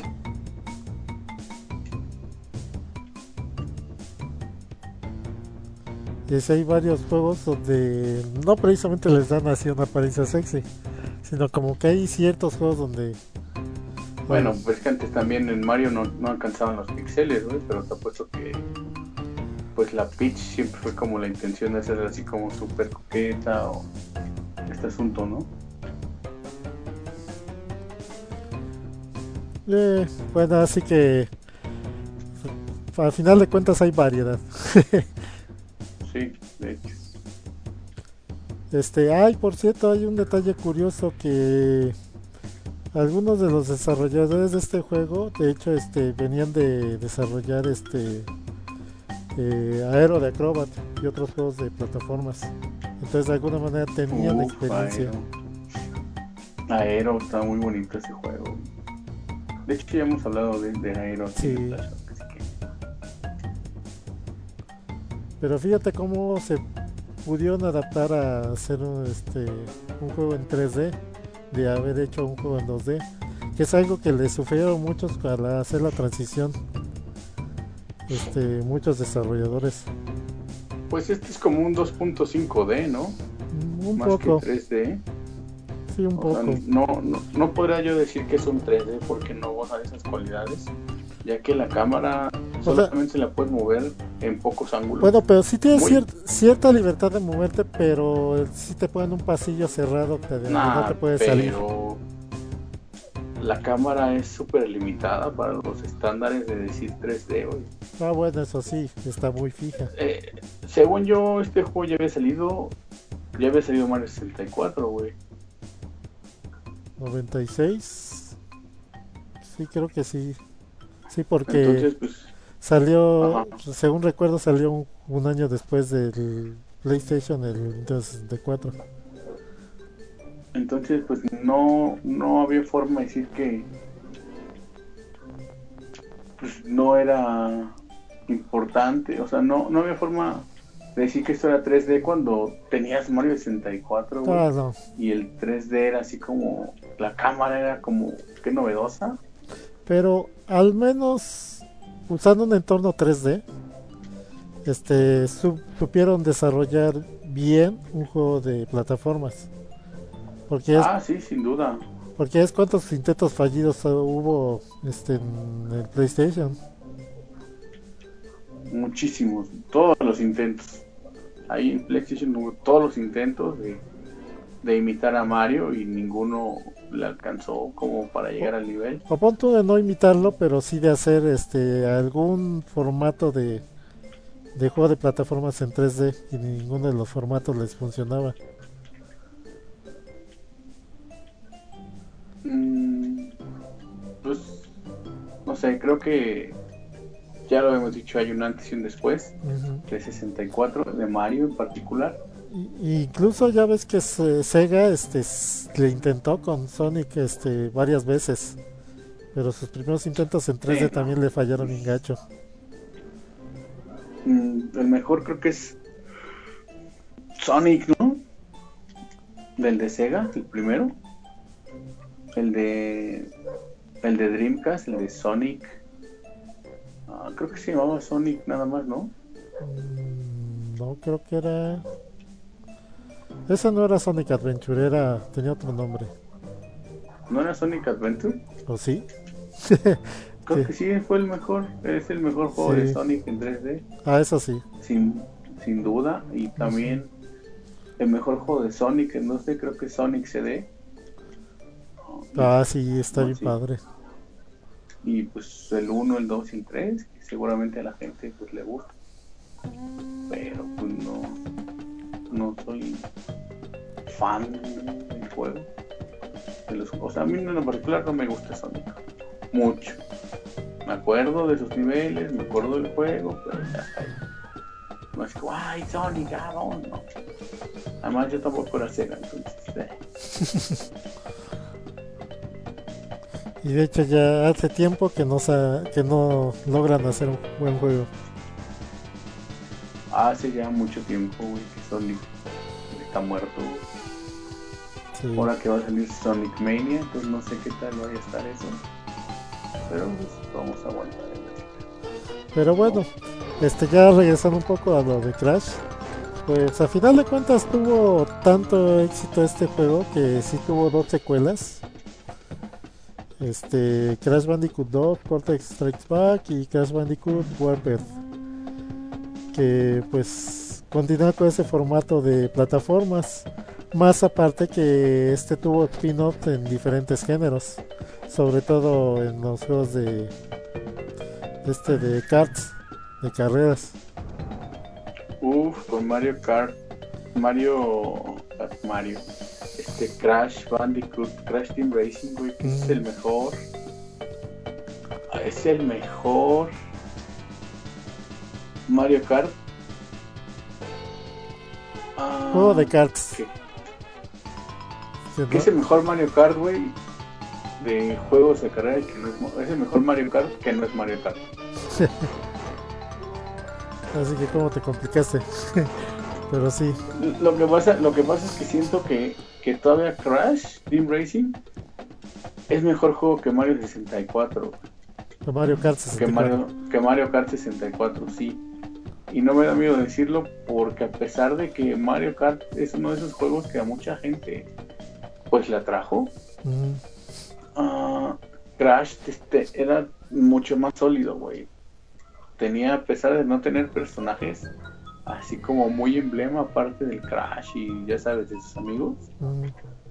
Y así hay varios juegos donde no precisamente les dan así una apariencia sexy, sino como que hay ciertos juegos donde Bueno, donde- pues que antes también en Mario no, no alcanzaban los pixeles, güey, pero te apuesto que pues la Peach siempre fue como la intención de hacer así como súper coqueta o este asunto, ¿no? eh, bueno, así que al final de cuentas hay variedad. Sí, de hecho. Este, ay, por cierto, hay un detalle curioso que algunos de los desarrolladores de este juego, de hecho, este, venían de desarrollar este eh, Aero de Acrobat y otros juegos de plataformas. Entonces, de alguna manera tenían Uf, experiencia. Aero. Aero, está muy bonito ese juego. De hecho, ya hemos hablado de, de Aero aquí en Sí, el Flashback, así que pero fíjate cómo se pudieron adaptar a hacer un, este, un juego en tres D, de haber hecho un juego en dos D, que es algo que les sufrieron muchos para hacer la transición, este, muchos desarrolladores. pues este es como un dos punto cinco D, ¿no? Mm, Un Más que poco, tres D. sí, un O sea, poco. no, no, no podría yo decir que es un tres D porque no goza de esas cualidades, ya que la cámara O sea, solamente se la puedes mover en pocos ángulos. bueno, pero sí tienes Muy, cier- cierta libertad de moverte, pero sí te ponen un pasillo cerrado que de donde no nah, te puedes salir. pero la cámara es súper limitada para los estándares de decir tres D, güey. Ah, bueno, eso sí, está muy fija. Eh, según yo, este juego ya había salido, ya había salido Mario sesenta y cuatro, güey. noventa y seis, sí, creo que sí. Sí, porque Entonces, pues, salió, ajá. según recuerdo, salió un, un año después del PlayStation, el Nintendo sesenta y cuatro. Entonces, pues no, no había forma de decir que pues, no era importante, o sea, no, no había forma de decir que esto era tres D cuando tenías Mario sesenta y cuatro, güey, Ah, no. y el tres D era así como, la cámara era como, qué novedosa. Pero al menos usando un entorno tres D, este, su- supieron desarrollar bien un juego de plataformas. Porque es, Ah, sí, sin duda, porque es cuántos intentos fallidos hubo este, en el PlayStation. muchísimos, todos los intentos. Ahí en PlayStation hubo todos los intentos de, de imitar a Mario y ninguno le alcanzó como para llegar al nivel. O pon tú de no imitarlo, pero sí de hacer este algún formato de, de juego de plataformas en tres D y ninguno de los formatos les funcionaba. Mm, pues, no sé, creo que ya lo hemos dicho, hay un antes y un después Ujú. de sesenta y cuatro, de Mario en particular. Y- y incluso ya ves que se- Sega este s- le intentó con Sonic este varias veces, pero sus primeros intentos en tres D Sí, no. también le fallaron bien gacho. Mm, el mejor creo que es Sonic, ¿no? Del de Sega, el primero. El de el de Dreamcast, el de Sonic. Ah, creo que se llamaba Sonic nada más, ¿no? Mm, no, creo que era... Ese no era Sonic Adventure, era... tenía otro nombre. ¿No era Sonic Adventure? ¿O sí? Creo que sí, fue el mejor. Es el mejor juego Sí. de Sonic en tres D. Ah, eso sí. Sin, sin duda. Y también el mejor juego de Sonic en dos D, creo que es Sonic C D. Ah, sí, está No, bien sí. padre. Y pues el uno, el dos y el tres, que seguramente a la gente pues le gusta. Pero pues no, no soy fan del juego. De los, o sea, a mí en lo particular no me gusta Sonic mucho. Me acuerdo de sus niveles, me acuerdo del juego, pero ya está ahí. No es como, ay, Sonic, ah, no, no. Además yo tampoco era Sega, entonces eh. Y de hecho ya hace tiempo que no, sa- que no logran hacer un buen juego. Hace ya mucho tiempo, güey, que Sonic está muerto. Sí. Ahora que va a salir Sonic Mania, pues no sé qué tal vaya a estar eso. Pero pues vamos a aguantar. Pero bueno, este ya regresando un poco a lo de Crash, pues a final de cuentas tuvo tanto éxito este juego que sí tuvo dos secuelas. Este Crash Bandicoot dos, Cortex Strikes Back y Crash Bandicoot Warped, que pues continúa con ese formato de plataformas. Más aparte que este tuvo spin-off en diferentes géneros, sobre todo en los juegos de este de karts, de carreras. Uf, con Mario Kart, Mario, Mario, este Crash Bandicoot, Crash Team Racing, güey, que es Mm. el mejor. Es el mejor Mario Kart. Ah, Juego de karts. ¿qué? ¿Sí, Que es no? el mejor Mario Kart, güey, de juegos de carrera, que no es, mo- es el mejor Mario Kart que no es Mario Kart. Así que como te complicaste. Pero sí. Lo que pasa, lo que pasa es que siento que, que todavía Crash Team Racing es mejor juego que Mario sesenta y cuatro, Mario Kart que sesenta y cuatro. Mario, que Mario Kart sesenta y cuatro, sí. Y no me da miedo decirlo porque a pesar de que Mario Kart es uno de esos juegos que a mucha gente pues le atrajo, Mm. uh, Crash este, era mucho más sólido, güey. Tenía, a pesar de no tener personajes así como muy emblema aparte del Crash y ya sabes, de sus amigos, Mm.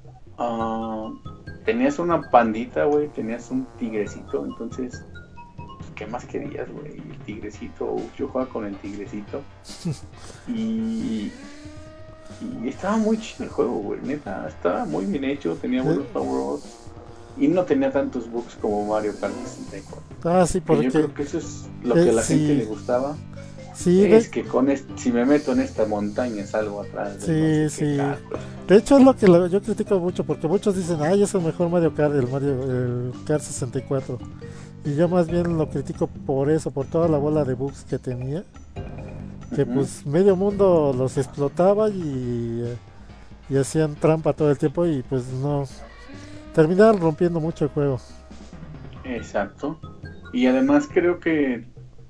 uh, tenías una pandita, güey, tenías un tigrecito, entonces ¿qué más querías, güey? El tigrecito, uf, yo jugaba con el tigrecito. Y, y estaba muy chido el juego, güey, neta, estaba muy bien hecho, tenía buenos power-ups y no tenía tantos bugs como Mario Kart sesenta y cuatro. Ah, sí, Que porque yo creo que eso es lo eh, que a la sí. gente le gustaba. Sí, Es de, que con este, si me meto en esta montaña salgo atrás. sí, de no sé sí. qué carro. De hecho es lo que lo- yo critico mucho, porque muchos dicen, ay, es el mejor Mario Kart, el Mario el Kart sesenta y cuatro. Y yo más bien lo critico por eso, por toda la bola de bugs que tenía, que Ujú. pues medio mundo los explotaba y, eh, y hacían trampa todo el tiempo y pues no, terminaban rompiendo mucho el juego. Exacto. Y además creo que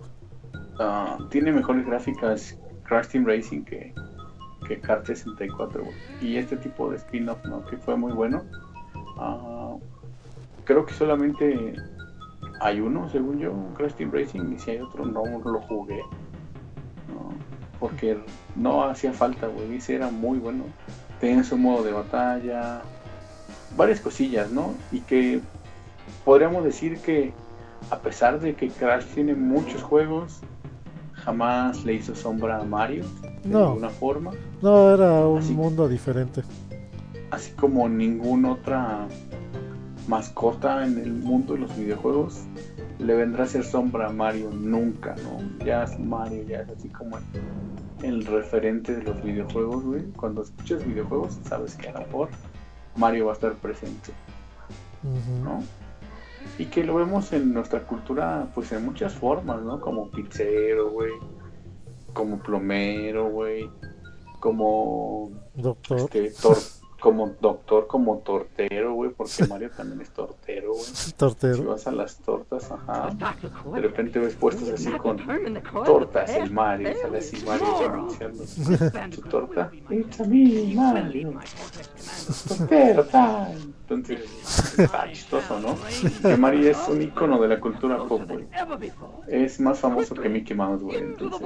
ah, tiene mejores gráficas Crash Team Racing que, que Kart sesenta y cuatro, güey. Y este tipo de spin-off, ¿no? Que fue muy bueno. Ah, creo que solamente hay uno, según yo, Crash Team Racing, y si hay otro no lo jugué. ¿No? Porque no hacía falta, güey. Ese era muy bueno. Tenía su modo de batalla, varias cosillas, ¿no? Y que podríamos decir que a pesar de que Crash tiene muchos juegos, jamás le hizo sombra a Mario de No. ninguna forma, No, era un Así- mundo diferente. así como ninguna otra mascota en el mundo de los videojuegos le vendrá a hacer sombra a Mario nunca, ¿no? Ya es Mario, ya es así como el, el referente de los videojuegos, güey. Cuando escuchas videojuegos sabes que a lo mejor Mario va a estar presente, Ujú. ¿no? Y que lo vemos en nuestra cultura, pues en muchas formas, ¿no? Como pizzero, güey. Como plomero, güey. Como Doctor. este tor como doctor, como tortero, güey, porque Mario también es tortero, güey. Tortero. Si vas a las tortas, ajá, de repente ves puestos así con tortas, el Mario, y sale así Mario anunciando su torta. It's a me, Mario. Tortero, time. Entonces, está chistoso, ¿no? Que Mario es un icono de la cultura pop, güey. Es más famoso que Mickey Mouse, güey, entonces.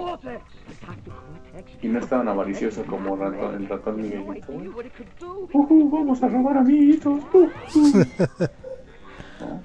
Y no es tan avaricioso como ratón, el ratón Miguelito, güey. Uh, uh, vamos a robar amiguitos. Uh, uh. ¿No?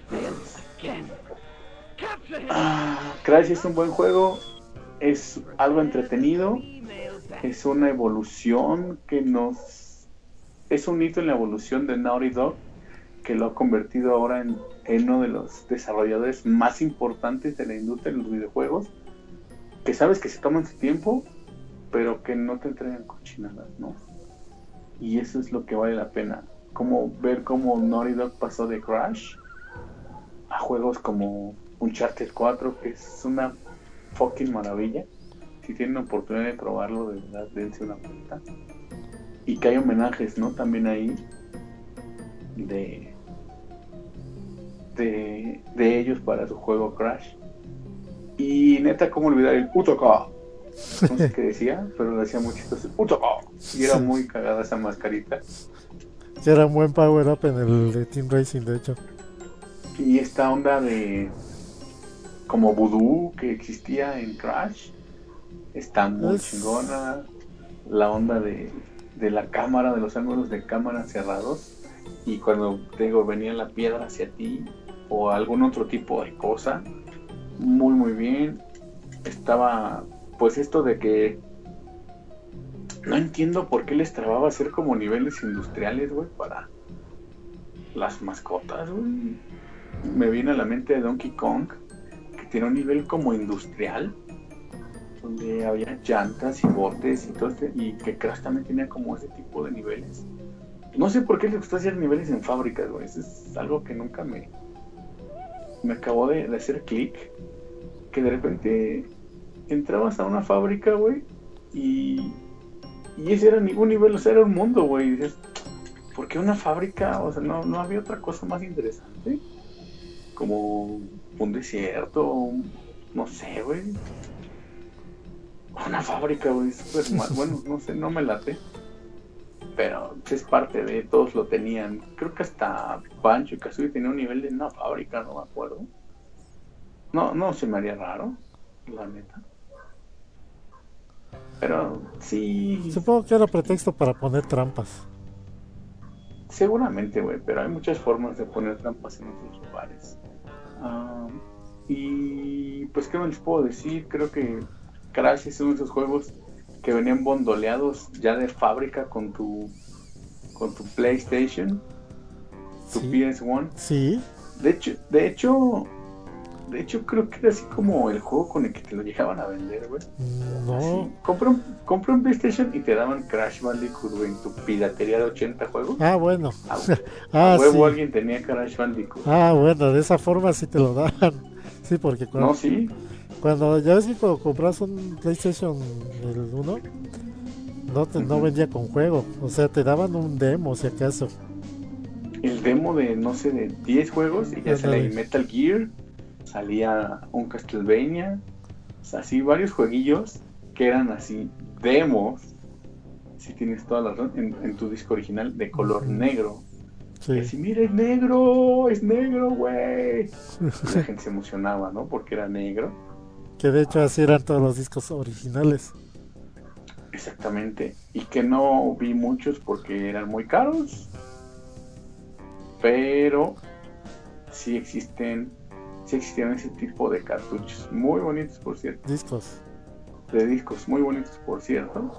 Ah, Crash es un buen juego, es algo entretenido, es una evolución que nos... es un hito en la evolución de Naughty Dog, que lo ha convertido ahora en, en uno de los desarrolladores más importantes de la industria de los videojuegos, que sabes que se toman su tiempo, pero que no te entregan cochinadas, ¿no? Y eso es lo que vale la pena, como ver cómo Naughty Dog pasó de Crash a juegos como Uncharted cuatro, que es una fucking maravilla. Si tienen la oportunidad de probarlo, de verdad, dense una vuelta. Y que hay homenajes, ¿no? También ahí de, de, de ellos para su juego Crash. Y neta, ¿cómo olvidar el Utaka? No sé qué decía, pero lo decía muy chistoso. Utaka. Y era muy cagada esa mascarita. Que era un buen power up en el de Team Racing, de hecho. Y esta onda de como vudú que existía en Crash está muy es... chingona. La onda de, de la cámara, de los ángulos de cámara cerrados, y cuando te digo venía la piedra hacia ti o algún otro tipo de cosa, muy muy bien. Estaba pues esto de que no entiendo por qué les trababa hacer como niveles industriales, güey, para las mascotas, güey. Me viene a la mente de Donkey Kong, que tiene un nivel como industrial, donde había llantas y botes y todo este, y que Crash también tenía como ese tipo de niveles. No sé por qué les gusta hacer niveles en fábricas, güey. Eso es algo que nunca me me acabó de, de hacer clic, que de repente entrabas a una fábrica, güey, y y ese era ningún nivel, o sea, era un mundo, güey. Y dices, ¿por qué una fábrica? O sea, no, no había otra cosa más interesante, como un desierto, no sé, güey. Una fábrica, güey, súper mal. Bueno, no sé, no me late, pero es parte de, todos lo tenían. Creo que hasta Banjo y Kazooie tenía un nivel de una fábrica, no me acuerdo. No, no se me haría raro, la neta. Pero sí. Supongo que era pretexto para poner trampas. Seguramente, güey, pero hay muchas formas de poner trampas en otros lugares. Um, y pues, ¿qué me les puedo decir? Creo que Crash es uno de esos juegos que venían bondoleados ya de fábrica con tu con tu PlayStation, tu sí. P S uno. Sí. De hecho, de hecho, de hecho creo que era así como el juego con el que te lo llegaban a vender, güey. No. Así, compra un, compra un PlayStation y te daban Crash Bandicoot, güey, en tu piratería de ochenta juegos. Ah, bueno. A, ah, a huevo sí. alguien tenía Crash Bandicoot. Ah, bueno, de esa forma sí te lo daban. Sí, porque cuando... No, sí. Cuando ya ves que cuando compras un PlayStation el uno, no, te, uh-huh. no vendía con juego. O sea, te daban un demo, si acaso. El demo de, no sé, de diez juegos, y ya salía Metal Gear, salía un Castlevania, o sea, así varios jueguillos que eran así, demos, si tienes toda la razón, en, en tu disco original de color uh-huh. negro. Sí. Y así, mira, es negro, es negro, güey. La gente se emocionaba, ¿no? Porque era negro. Que de hecho así eran todos los discos originales. Exactamente. Y que no vi muchos porque eran muy caros. Pero sí existen, sí existían ese tipo de cartuchos. Muy bonitos, por cierto. Discos. De discos, muy bonitos, por cierto.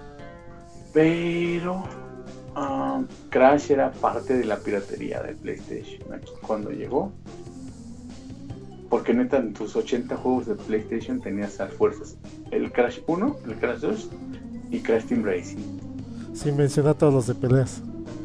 Pero um, Crash era parte de la piratería de PlayStation aquí cuando llegó. Porque neta, en tus ochenta juegos de PlayStation tenías a fuerzas el Crash uno, el Crash dos y Crash Team Racing. Sí, menciona todos los de peleas.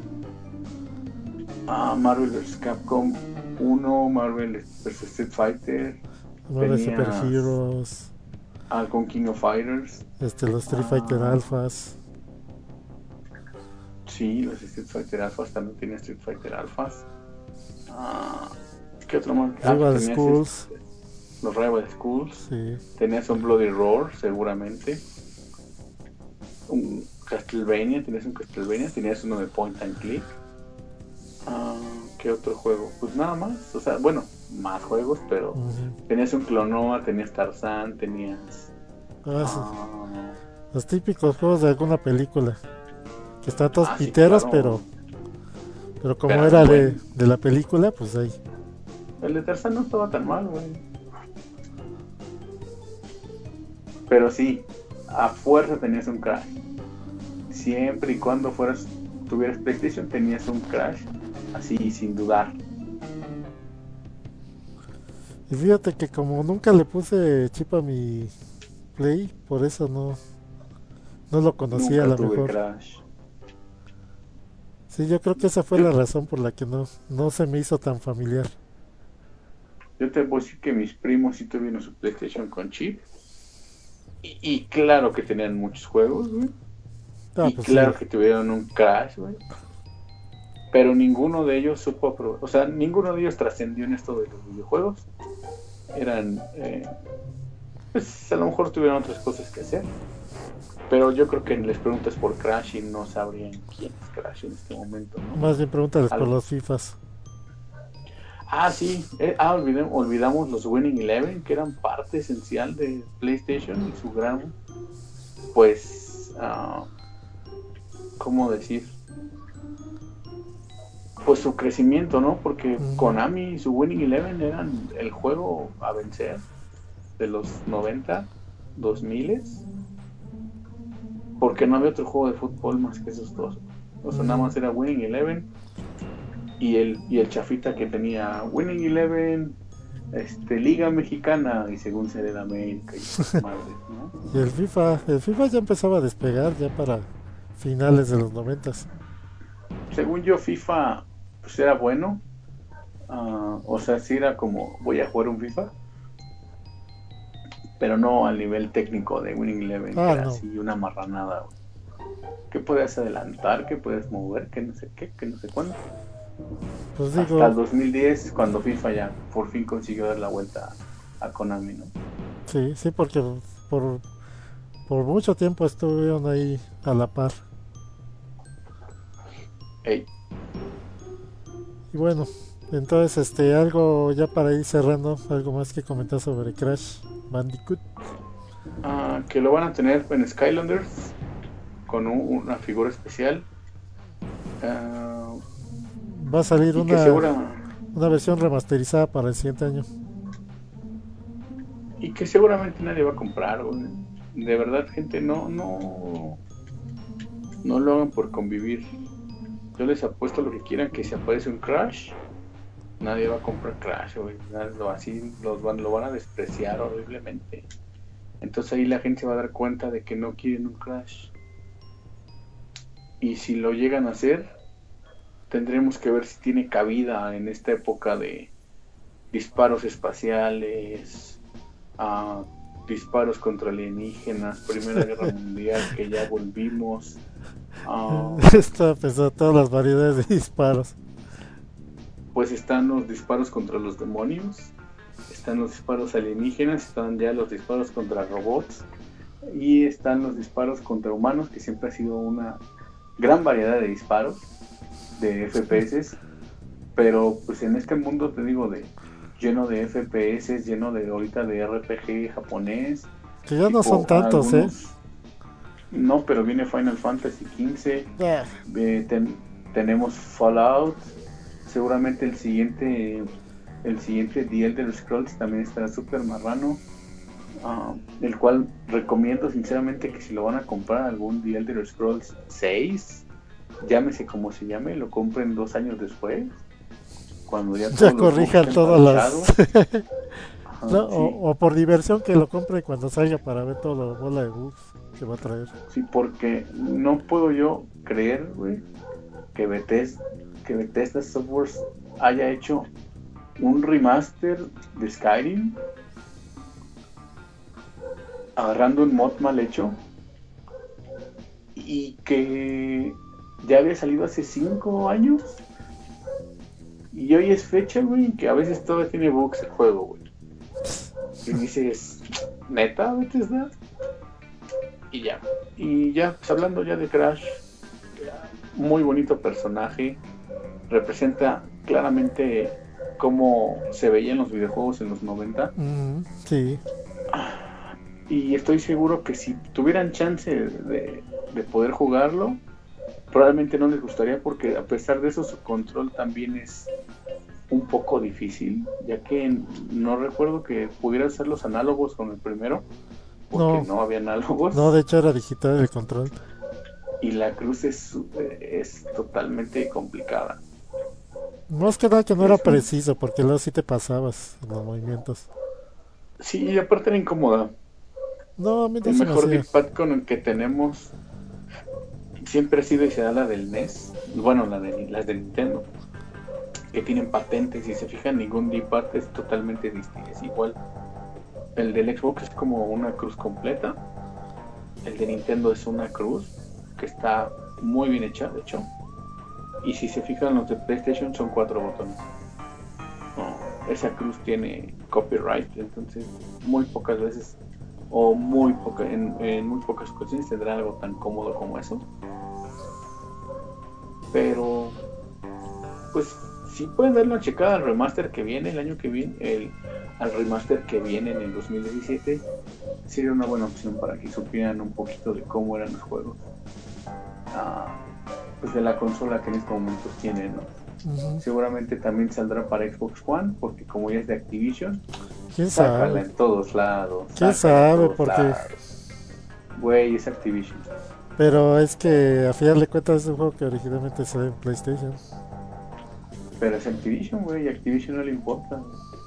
Ah, Marvel versus. Capcom uno, Marvel versus. Street Fighter, Marvel Super Heroes, Alcon King of Fighters, este, los Street ah, Fighter Alphas. Sí, los Street Fighter Alphas también tenía Street Fighter Alphas. Ah, ¿qué otro más? Ah, Rival tenías Schools. este, los Rival Schools. Sí. Tenías un Bloody Roar, seguramente. Un Castlevania, tenías un Castlevania. Tenías uno de Point and Click. Ah, ¿qué otro juego? Pues nada más. O sea, bueno, más juegos, pero Uh-huh. tenías un Clonoa, tenías Tarzán, tenías... Ah, sí. ah, Los típicos juegos de alguna película. Que están todos ah, sí, piteros, claro. pero pero como Pero era de, bueno. de la película, pues ahí. El de Tarzán no estaba tan mal, güey. Pero sí, a fuerza tenías un Crash. Siempre y cuando fueras tuvieras PlayStation tenías un Crash, así sin dudar. Y fíjate que como nunca le puse chip a mi Play, por eso no no lo conocía a Nunca lo tuve mejor. Crash. Sí, yo creo que esa fue Yo, la razón por la que no no se me hizo tan familiar. yo te puedo decir que mis primos sí tuvieron su PlayStation con chip. Y, y claro que tenían muchos juegos, güey. Ah, Y pues claro sí. que tuvieron un Crash, güey. Pero ninguno de ellos supo aprovechar. O sea, ninguno de ellos trascendió en esto de los videojuegos. Eran, eh, pues a lo mejor tuvieron otras cosas que hacer. Pero yo creo que les preguntas por Crash y no sabrían quién es Crash en este momento, ¿no? Más bien pregúntales por Algo. los FIFAs. Ah, sí. Eh, ah, olvidem- olvidamos los Winning Eleven, que eran parte esencial de PlayStation y su gran, pues, ah, ¿cómo decir? Pues su crecimiento, ¿no? Porque Ujú. Konami y su Winning Eleven eran el juego a vencer de los noventa, dos mil. Porque no había otro juego de fútbol más que esos dos. O sea, Mm. nada más era Winning Eleven y el, y el chafita que tenía Winning Eleven, este, Liga Mexicana y según ser era América y esas madres, ¿no? Y el FIFA, el FIFA ya empezaba a despegar ya para finales de los noventas. Según yo, FIFA pues era bueno. Uh, o sea, sí era como voy a jugar un FIFA, pero no al nivel técnico de Winning Eleven, Ah, que era no. así una marranada, güey. Que puedes adelantar, que puedes mover, que no sé qué, que no sé cuándo. Pues Hasta digo, el dos mil diez, cuando FIFA ya por fin consiguió dar la vuelta a Konami, ¿no? sí, sí, porque por, por mucho tiempo estuvieron ahí a la par. Ey, Y bueno, entonces este algo ya para ir cerrando, algo más que comentar sobre Crash Bandicoot. ah, que lo van a tener en Skylanders con un- una figura especial. Ah, Va a salir y que una, segura una versión remasterizada para el siguiente año. y que seguramente nadie va a comprar, güey. De verdad, gente, no, no, no lo hagan por convivir. Yo les apuesto lo que quieran que si aparece un Crash, nadie va a comprar Crash, güey. Lo- Así los van, lo van a despreciar horriblemente. Entonces ahí la gente se va a dar cuenta de que no quieren un Crash. Y si lo llegan a hacer, tendremos que ver si tiene cabida en esta época de disparos espaciales, uh, disparos contra alienígenas, Primera Guerra Mundial, que ya volvimos. Uh, Estaba pensando todas las variedades de disparos. pues están los disparos contra los demonios, están los disparos alienígenas, están ya los disparos contra robots y están los disparos contra humanos, que siempre ha sido una gran variedad de disparos de F P S, pero pues en este mundo, te digo, de lleno de F P S, lleno de ahorita de R P G japonés, Que ya no son tantos, algunos, ¿eh? No, pero viene Final Fantasy quince, Ah, eh, ten, tenemos Fallout, seguramente el siguiente el siguiente The Elder Scrolls también estará súper marrano, uh, el cual recomiendo sinceramente que si lo van a comprar algún The Elder Scrolls seis, llámese como se llame, lo compren dos años después, cuando ya, ya corrijan todas las... Ajá, no, sí. o, o por diversión que lo compre cuando salga para ver toda la bola de bugs que va a traer. Sí, porque no puedo yo creer, güey, que Bethesda, que Bethesda Softworks haya hecho un remaster de Skyrim agarrando un mod mal hecho y que ya había salido hace cinco años. Y hoy es fecha, güey, que a veces todavía tiene bugs el juego, güey. Y dices, ¿neta, Bethesda? Y ya. Y ya, pues hablando ya de Crash, muy bonito personaje. Representa claramente cómo se veían los videojuegos en los noventa. Mm, sí. Y estoy seguro que si tuvieran chance de, de poder jugarlo, probablemente no les gustaría, porque a pesar de eso su control también es un poco difícil, ya que no recuerdo que pudiera ser los análogos con el primero, porque no, no había análogos. No, de hecho era digital el control. Y la cruz es, es totalmente complicada. Más que nada que no era preciso, porque luego sí te pasabas en los movimientos. Sí, y aparte era incómoda. No, a mí no el se mejor me D-pad con el que tenemos siempre ha sido y será la del N E S, bueno, la de las de Nintendo, que tienen patentes. Si se fijan, ningún D-pad es totalmente distinto, es igual. El del Xbox es como una cruz completa, el de Nintendo es una cruz que está muy bien hecha, de hecho. Y si se fijan, los de PlayStation son cuatro botones. No, esa cruz tiene copyright, entonces muy pocas veces o muy poca, en, en muy pocas ocasiones tendrá algo tan cómodo como eso. Pero pues si pueden darle una checada al remaster que viene el año que viene, el, al remaster que viene en el dos mil diecisiete, sería una buena opción para que supieran un poquito de cómo eran los juegos. Ah, pues de la consola que en estos momentos tienen, ¿no? Uh-huh. Seguramente también saldrá para Xbox One, porque como ya es de Activision, ¿quién sácala sabe? en todos lados. ¿Quién sabe? Porque güey, es Activision. Pero es que a final de cuentas es un juego que originalmente salió en PlayStation. Pero es Activision, güey, y a Activision no le importa.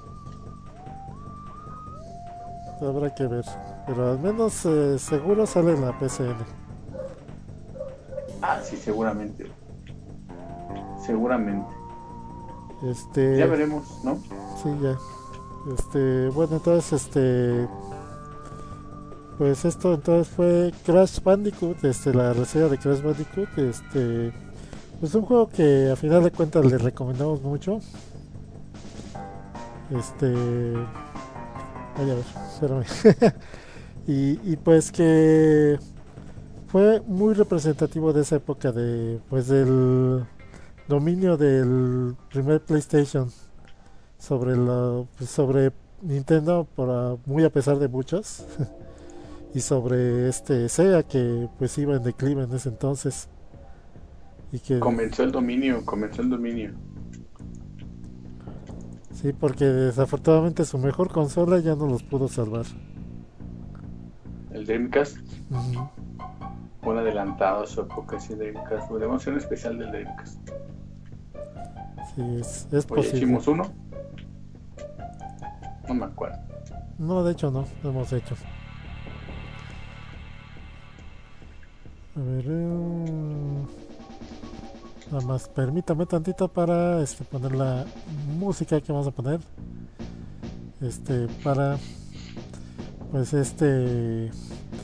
Habrá que ver. Pero al menos eh, seguro sale en la P C N. Ah, sí, seguramente. Seguramente. Este... Ya veremos, ¿no? Sí, ya. Este, bueno, entonces, este... Pues esto entonces fue Crash Bandicoot, este, la reseña de Crash Bandicoot, este... Pues un juego que a final de cuentas le recomendamos mucho. Este... Ay, a ver, espérame. y, y pues que... Fue muy representativo de esa época de, pues, del dominio del primer PlayStation sobre la, pues, sobre Nintendo, por, muy a pesar de muchos, y sobre este Sega, que pues iba en declive en ese entonces. Y que comenzó el dominio, comenzó el dominio. Sí, porque desafortunadamente su mejor consola ya no los pudo salvar. El Dreamcast. Uh-huh. Un adelantado a su época, sí, Dreamcast. Podemos hacer un especial del Dreamcast. Sí, es, es Oye, posible. ¿hicimos uno? No me acuerdo. No, de hecho no, no hemos hecho. A ver... Um... Nada más, permítame tantito para este, poner la música que vamos a poner. Este, para... Pues este...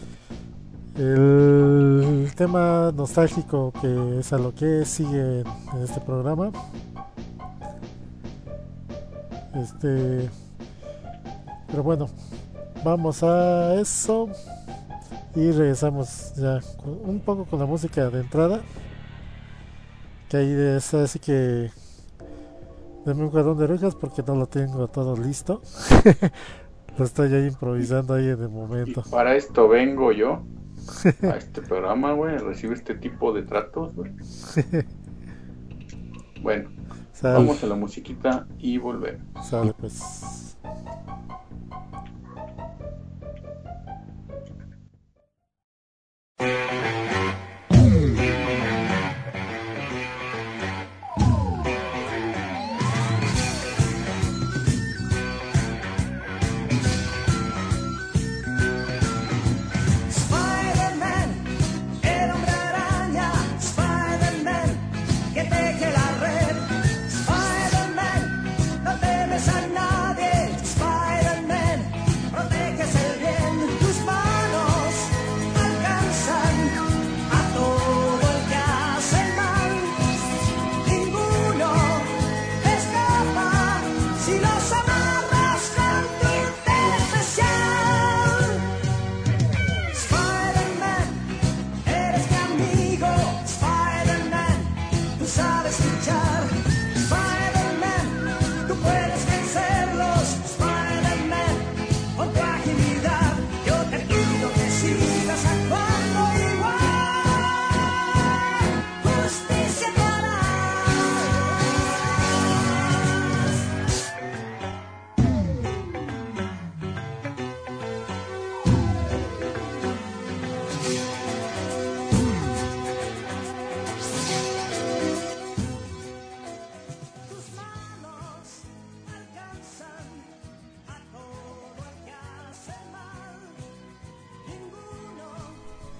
El tema nostálgico que es a lo que sigue en este programa. Este... Pero bueno, vamos a eso. Y regresamos ya con, un poco con la música de entrada. Que ahí es así que denme un jalón de orejas porque no lo tengo todo listo. Lo estoy ahí improvisando ahí en el momento. Y para esto vengo yo a este programa, güey, a recibir este tipo de tratos, güey. Bueno, Sale. Vamos a la musiquita y volvemos. Sale pues. Spider-Man, no temes a nadie. Spider-Man.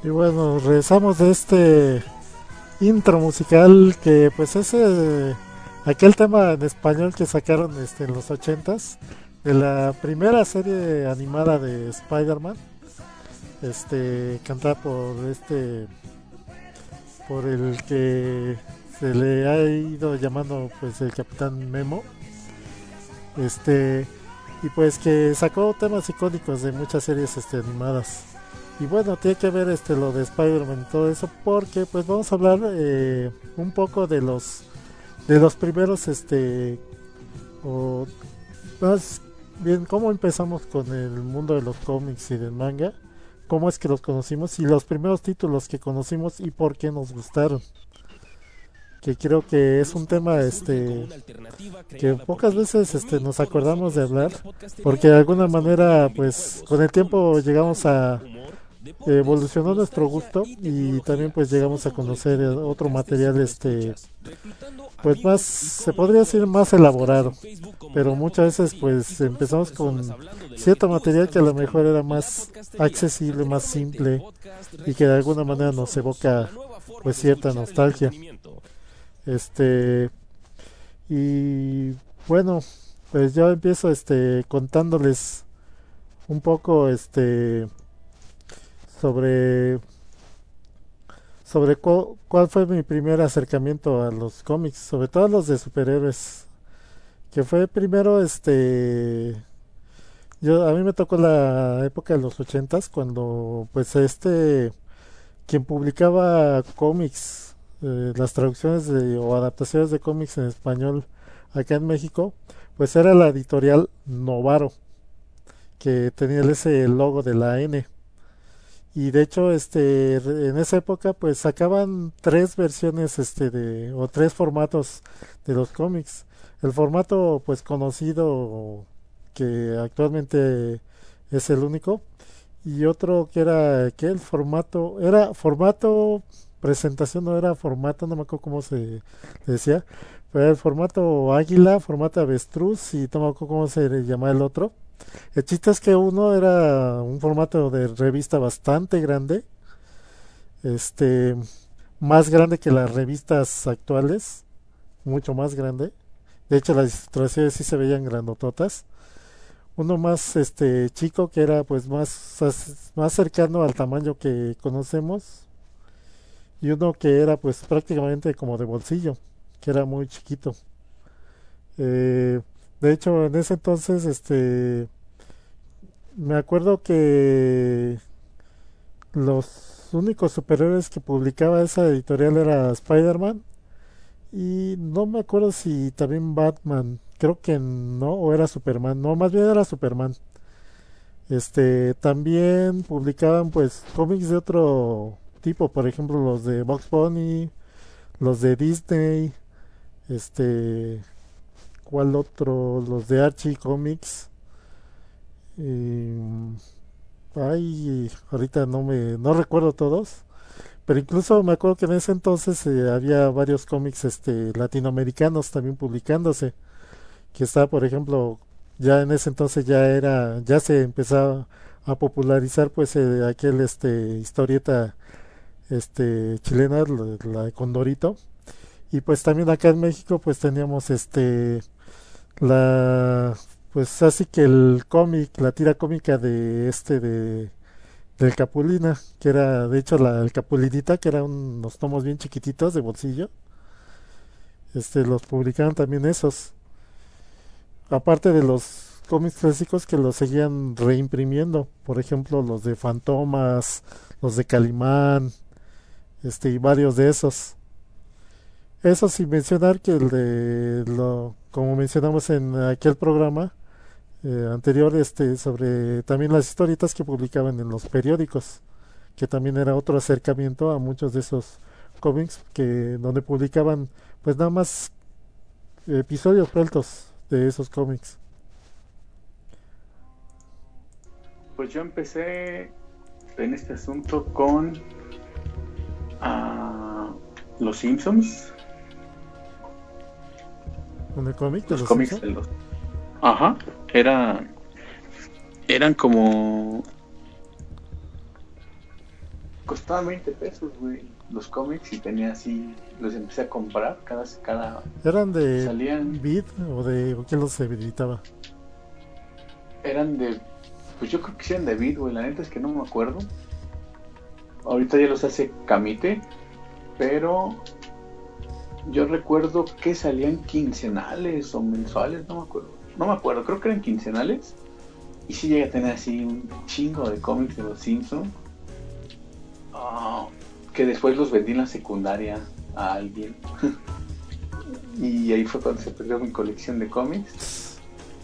Y bueno, regresamos de este intro musical que pues es eh, aquel tema en español que sacaron este, en los ochentas de la primera serie animada de Spider-Man, este, cantada por este, por el que se le ha ido llamando pues el Capitán Memo, este, y pues que sacó temas icónicos de muchas series este, animadas. Y bueno, tiene que ver este lo de Spider-Man y todo eso, porque pues vamos a hablar eh, un poco de los de los primeros este o más bien cómo empezamos con el mundo de los cómics y del manga, cómo es que los conocimos y los primeros títulos que conocimos y por qué nos gustaron. Que creo que es un tema este que pocas veces este nos acordamos de hablar, porque de alguna manera pues con el tiempo llegamos a evolucionó nuestro gusto y también pues llegamos a conocer otro material este pues más, se podría decir más elaborado, pero muchas veces pues empezamos con cierto material que a lo mejor era más accesible, más simple y que de alguna manera nos evoca pues cierta nostalgia. Este y bueno, pues yo empiezo este contándoles un poco este sobre sobre cu cuál fue mi primer acercamiento a los cómics, sobre todo los de superhéroes, que fue primero este yo a mí me tocó la época de los ochentas cuando pues este quien publicaba cómics, eh, las traducciones de, o adaptaciones de cómics en español acá en México, pues era la editorial Novaro, que tenía ese logo de la N. Y de hecho este en esa época pues sacaban tres versiones este de o tres formatos de los cómics. El formato pues conocido que actualmente es el único, y otro que era que el formato era formato presentación, no era formato, no me acuerdo cómo se decía, pero era el formato águila, formato avestruz y no me acuerdo cómo se llamaba el otro. El chiste es que uno era un formato de revista bastante grande, este, más grande que las revistas actuales, mucho más grande. De hecho, las ilustraciones sí se veían grandototas. Uno más, este, chico que era, pues, más, más cercano al tamaño que conocemos, y uno que era, pues, prácticamente como de bolsillo, que era muy chiquito. Eh, de hecho, en ese entonces, este, me acuerdo que los únicos superhéroes que publicaba esa editorial era Spider-Man y no me acuerdo si también Batman, creo que no, o era Superman, no, más bien era Superman. Este, también publicaban pues cómics de otro tipo, por ejemplo los de Bugs Bunny, los de Disney, este, ¿cuál otro? Los de Archie Comics. Y, ay, ahorita no me no recuerdo todos, pero incluso me acuerdo que en ese entonces eh, había varios cómics este latinoamericanos también publicándose, que está, por ejemplo, ya en ese entonces ya era ya se empezaba a popularizar pues eh, aquel este historieta este chilena, la, la de Condorito, y pues también acá en México pues teníamos este la pues así que el cómic, la tira cómica de este de del Capulina, que era de hecho la el Capulinita, que eran unos tomos bien chiquititos de bolsillo. Este los publicaban también esos. Aparte de los cómics clásicos que los seguían reimprimiendo, por ejemplo, los de Fantomas, los de Calimán, este y varios de esos. Eso sin mencionar que el de lo como mencionamos en aquel programa eh, anterior este sobre también las historietas que publicaban en los periódicos, que también era otro acercamiento a muchos de esos cómics que donde publicaban pues nada más episodios sueltos de esos cómics. Pues yo empecé en este asunto con uh, Los Simpsons. ¿Con el cómic de Los, los cómics Simpsons? de los... Ajá, era... eran como... costaban veinte pesos, güey, los cómics, y tenía así, los empecé a comprar cada, cada ¿Eran de salían, Vid o de o qué los editaba? eran de, pues yo creo que sí eran de Vid, güey, la neta es que no me acuerdo. Ahorita ya los hace Camite, pero yo recuerdo que salían quincenales o mensuales, no me acuerdo, no me acuerdo, creo que eran quincenales, y sí llegué a tener así un chingo de cómics de los Simpsons. Uh, que después los vendí en la secundaria a alguien y ahí fue cuando se perdió mi colección de cómics.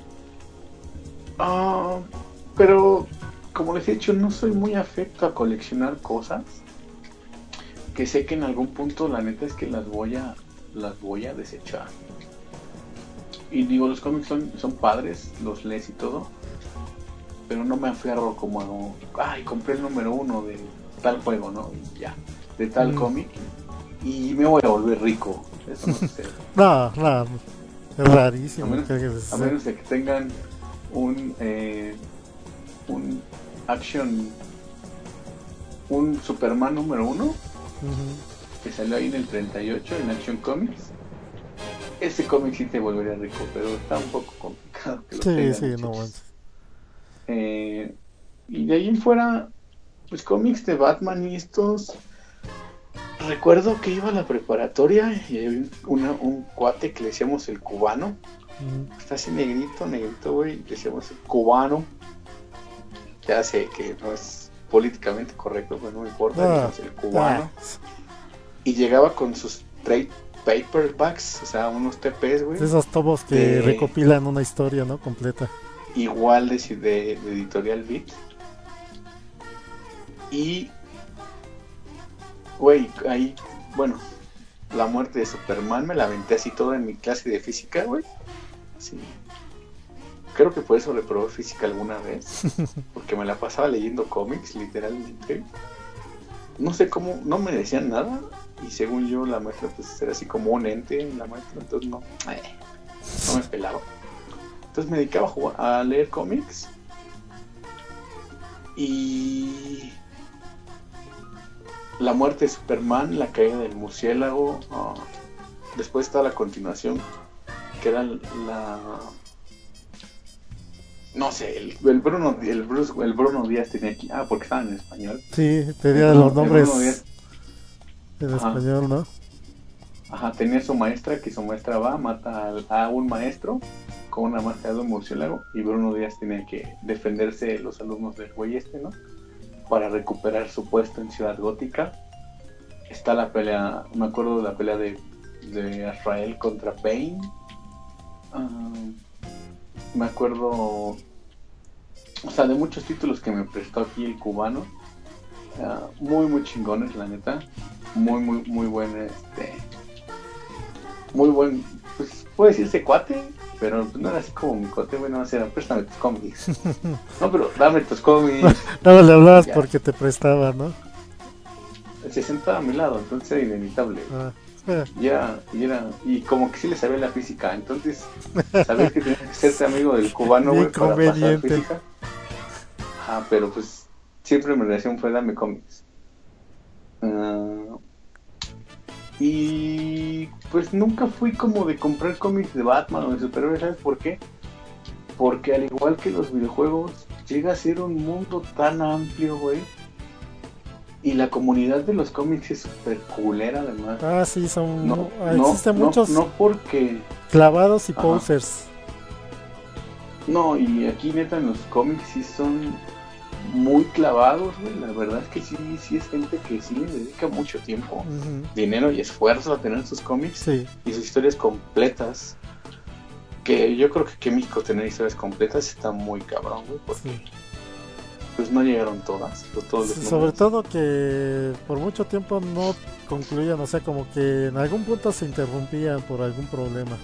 Uh, pero como les he dicho, no soy muy afecto a coleccionar cosas que sé que en algún punto la neta es que las voy a las voy a desechar. Y digo, los cómics son, son padres, los lees y todo, pero no me aferro como a, ay, compré el número uno de tal juego, ¿no? Y ya, de tal mm. cómic, y me voy a volver rico. Eso no sucede. No, no, es rarísimo. A menos, que a menos de que tengan un eh, un action, un Superman número uno, uh-huh, que salió ahí en el treinta y ocho en Action Comics. Ese cómic sí te volvería rico, pero está un poco complicado que lo sí, tengan sí, hechos. no. Eh, y de ahí en fuera, pues cómics de Batman y estos. Recuerdo que iba a la preparatoria y había una, un cuate que le decíamos el cubano. Mm. Está así negrito, negrito, güey. Le decíamos el cubano. Ya sé que no es políticamente correcto, pero no me importa. Ah, el cubano. Ah. Y llegaba con sus trade paperbacks, o sea, unos T Pes, güey. Esos tomos que eh, recopilan una historia, ¿no? Completa. Igual de, de, de Editorial Beat. Y güey, ahí, bueno, la muerte de Superman me la aventé así toda en mi clase de física, güey. Sí. Creo que por eso reprobé física alguna vez, porque me la pasaba leyendo cómics, literalmente. No sé cómo, no me decían nada, y según yo la maestra pues era así como un ente, la maestra, entonces no, eh, no me pelaba. Entonces me dedicaba a, jugar, a leer cómics, y la muerte de Superman, la caída del murciélago, uh, después está la continuación, que era la... No sé, el, el Bruno el Bruce, el Bruno Díaz tenía aquí... Ah, porque estaban en español. Sí, tenía el, los nombres en Ajá. español, ¿no? Ajá, tenía su maestra, que su maestra va, mata a, a un maestro con una máscara de un murciélago, y Bruno Díaz tenía que defenderse de los alumnos del güey este, ¿no? Para recuperar su puesto en Ciudad Gótica. Está la pelea, me acuerdo de la pelea de, de Azrael contra Bane. Uh, me acuerdo, o sea, de muchos títulos que me prestó aquí el cubano. Uh, muy, muy chingones, la neta. Muy, muy, muy buen, este... Muy buen, pues, puede decirse cuate, pero no era así como mi cuate, bueno, no era, préstame tus cómics. No, pero dame tus cómics. No, le hablabas ya. Porque te prestaba, ¿no? Se sentaba a mi lado, entonces era inevitable. Ah, eh. y, era, y era, y como que sí le sabía la física, entonces sabías que tenías que serte amigo del cubano, güey, para pasar física. Ajá, pero pues siempre mi relación fue dame cómics. Uh, y pues nunca fui como de comprar cómics de Batman o de superhéroes, ¿sabes por qué? Porque al igual que los videojuegos, llega a ser un mundo tan amplio, güey. Y la comunidad de los cómics es súper culera, además. Ah, sí, son... No, no, existen no, muchos... No porque... clavados y Ajá. posers. No, y aquí neta en los cómics sí son muy clavados, güey. La verdad es que sí, sí es gente que sí le dedica mucho tiempo, uh-huh. dinero y esfuerzo a tener sus cómics. Sí. Y sus historias completas. Que yo creo que aquí en México tener historias completas está muy cabrón, güey. Porque... sí. Pues no llegaron todas, todos los sí, sobre todo que por mucho tiempo no concluían, o sea, como que en algún punto se interrumpían por algún problema.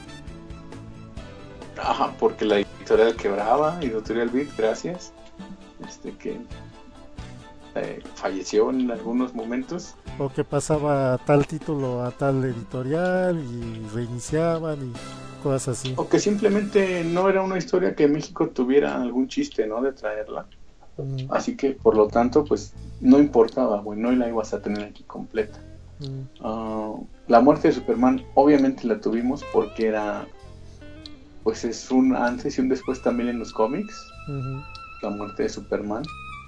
Ajá, porque la editorial quebraba, Editorial Beat, gracias, este que eh, falleció en algunos momentos. O que pasaba tal título a tal editorial y reiniciaban y cosas así. O que simplemente no era una historia que México tuviera algún chiste, ¿no? De traerla. Mm. Así que, por lo tanto, pues no importaba, güey, no la ibas a tener aquí completa. Mm. Uh, la muerte de Superman, obviamente la tuvimos porque era, pues es un antes y un después también en los cómics. Uh-huh. La muerte de Superman.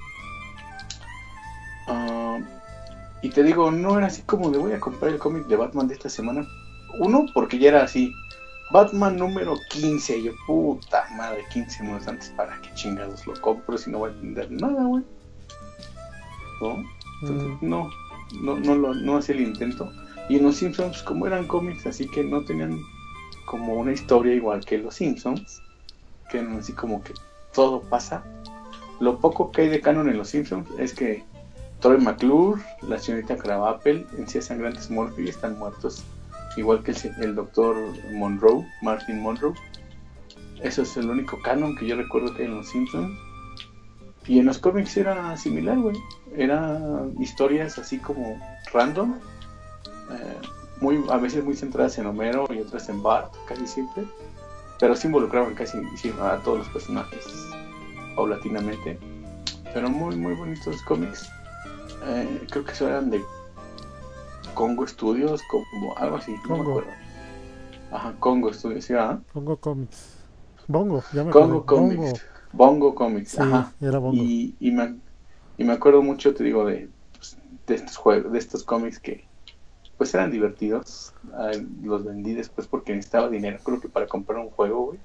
Uh, y te digo, no era así como de voy a comprar el cómic de Batman de esta semana. Uno, porque ya era así. Batman número quince. Y yo, puta madre, quince minutos antes, ¿para qué chingados lo compro si no voy a entender nada, güey? ¿No? Entonces, Mm. no, no, no, lo, no hacía el intento. Y en los Simpsons, como eran cómics, así que no tenían como una historia igual que los Simpsons, que eran así como que todo pasa. Lo poco que hay de canon en los Simpsons es que Troy McClure, la señorita Krabappel, Encías Sangrantes Murphy están muertos, igual que el, el doctor Monroe, Martin Monroe. Eso es el único canon que yo recuerdo que hay en los Simpsons. Y en los cómics era similar, güey. Eran historias así como random, eh, muy, a veces muy centradas en Homero y otras en Bart, casi siempre. Pero sí involucraban casi sí, a todos los personajes paulatinamente. Pero muy, muy bonitos cómics. Eh, creo que eso eran de Congo Studios, como algo así, no me Congo. acuerdo. Ajá, Congo Studios, ¿sí, ¿verdad? Congo Comics. Bongo, ya me acordé. Congo Comics, Bongo. Bongo Comics, Sí, ajá. era Bongo. Y, y, me, y me acuerdo mucho, te digo, de, pues, de estos juegos, de estos cómics que pues eran divertidos. Eh, los vendí después porque necesitaba dinero, creo que para comprar un juego, güey.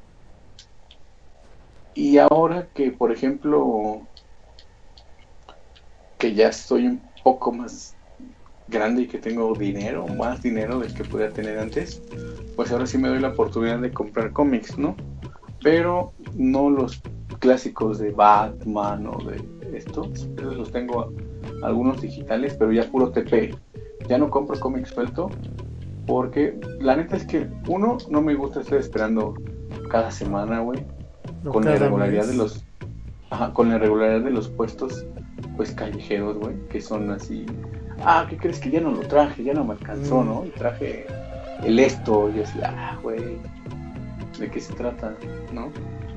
Y ahora que, por ejemplo, que ya estoy un poco más grande y que tengo dinero, más dinero del que podía tener antes, pues ahora sí me doy la oportunidad de comprar cómics, ¿no? Pero no los clásicos de Batman o de estos, esos los tengo algunos digitales, pero ya puro T P. Ya no compro cómics suelto porque la neta es que uno, no me gusta estar esperando cada semana, güey, con la irregularidad de los ajá, con la irregularidad de los puestos pues callejeros, güey, que son así, ah, ¿qué crees? Que ya no lo traje, ya no me alcanzó, ¿no? Y traje el esto, y así, ah, güey, ¿de qué se trata? ¿No?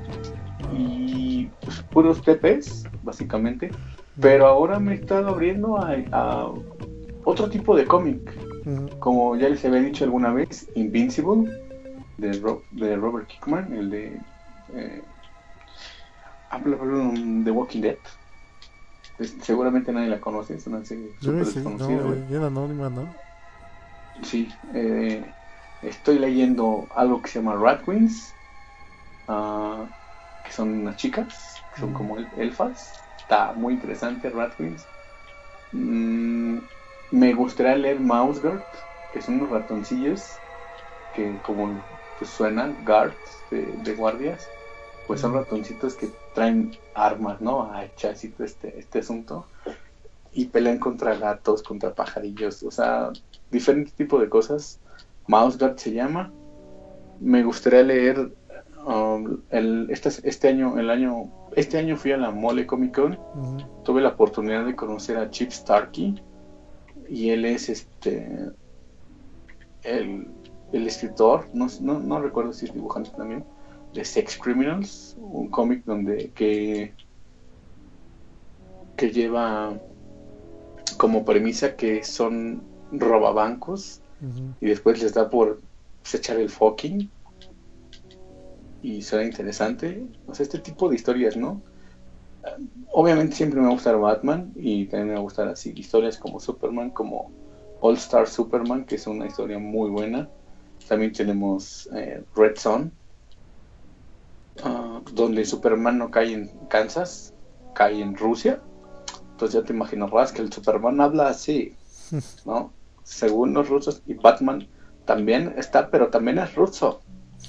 Y pues puros T Ps, básicamente, pero ahora me he estado abriendo a, a otro tipo de cómic, uh-huh. Como ya les había dicho alguna vez, Invincible, de, Ro- de Robert Kirkman, el de eh, The Walking Dead. Pues, seguramente nadie la conoce, es una serie súper sí, desconocida. No, bien anónima, ¿no? Sí, eh, estoy leyendo algo que se llama Rat Queens, uh, que son unas chicas, que son mm. como elfas. Está muy interesante Rat Queens. Mm, me gustaría leer Mouse Guard, que son unos ratoncillos que como pues, suenan guards de, de guardias, pues son ratoncitos que traen armas, ¿no? A echacito este, este asunto. Y pelean contra gatos, contra pajarillos, o sea, diferentes tipos de cosas. Mouse Guard se llama. Me gustaría leer um, el, este, este año, el año, este año fui a la Mole Comic Con. Uh-huh. Tuve la oportunidad de conocer a Chip Starkey. Y él es este el, el escritor, no, no, no recuerdo si es dibujante también, de Sex Criminals, un cómic donde que, que lleva como premisa que son robabancos, uh-huh. Y después les da por pues, echar el fucking y suena interesante. O sea, este tipo de historias, ¿no? Obviamente siempre me va a gustar Batman y también me va a gustar así historias como Superman, como All Star Superman, que es una historia muy buena. También tenemos eh, Red Son, uh, donde Superman no cae en Kansas, cae en Rusia. Entonces ya te imaginarás que el Superman habla así, ¿no? Según los rusos, y Batman también está, pero también es ruso.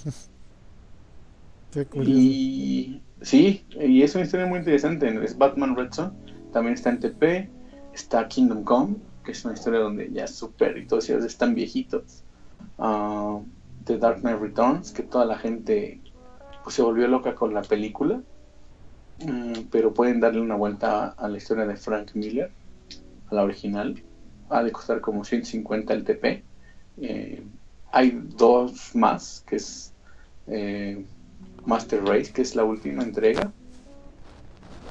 Qué curioso. Y sí, y es una historia muy interesante. Es Batman Red Son, también está en T P, está Kingdom Come, que es una historia donde ya Super y todos ellos están viejitos. Uh, The Dark Knight Returns, que toda la gente pues, se volvió loca con la película. Uh, pero pueden darle una vuelta a la historia de Frank Miller, a la original. Ha de costar como ciento cincuenta el T P. Eh, hay dos más, que es eh, Master Race, que es la última entrega.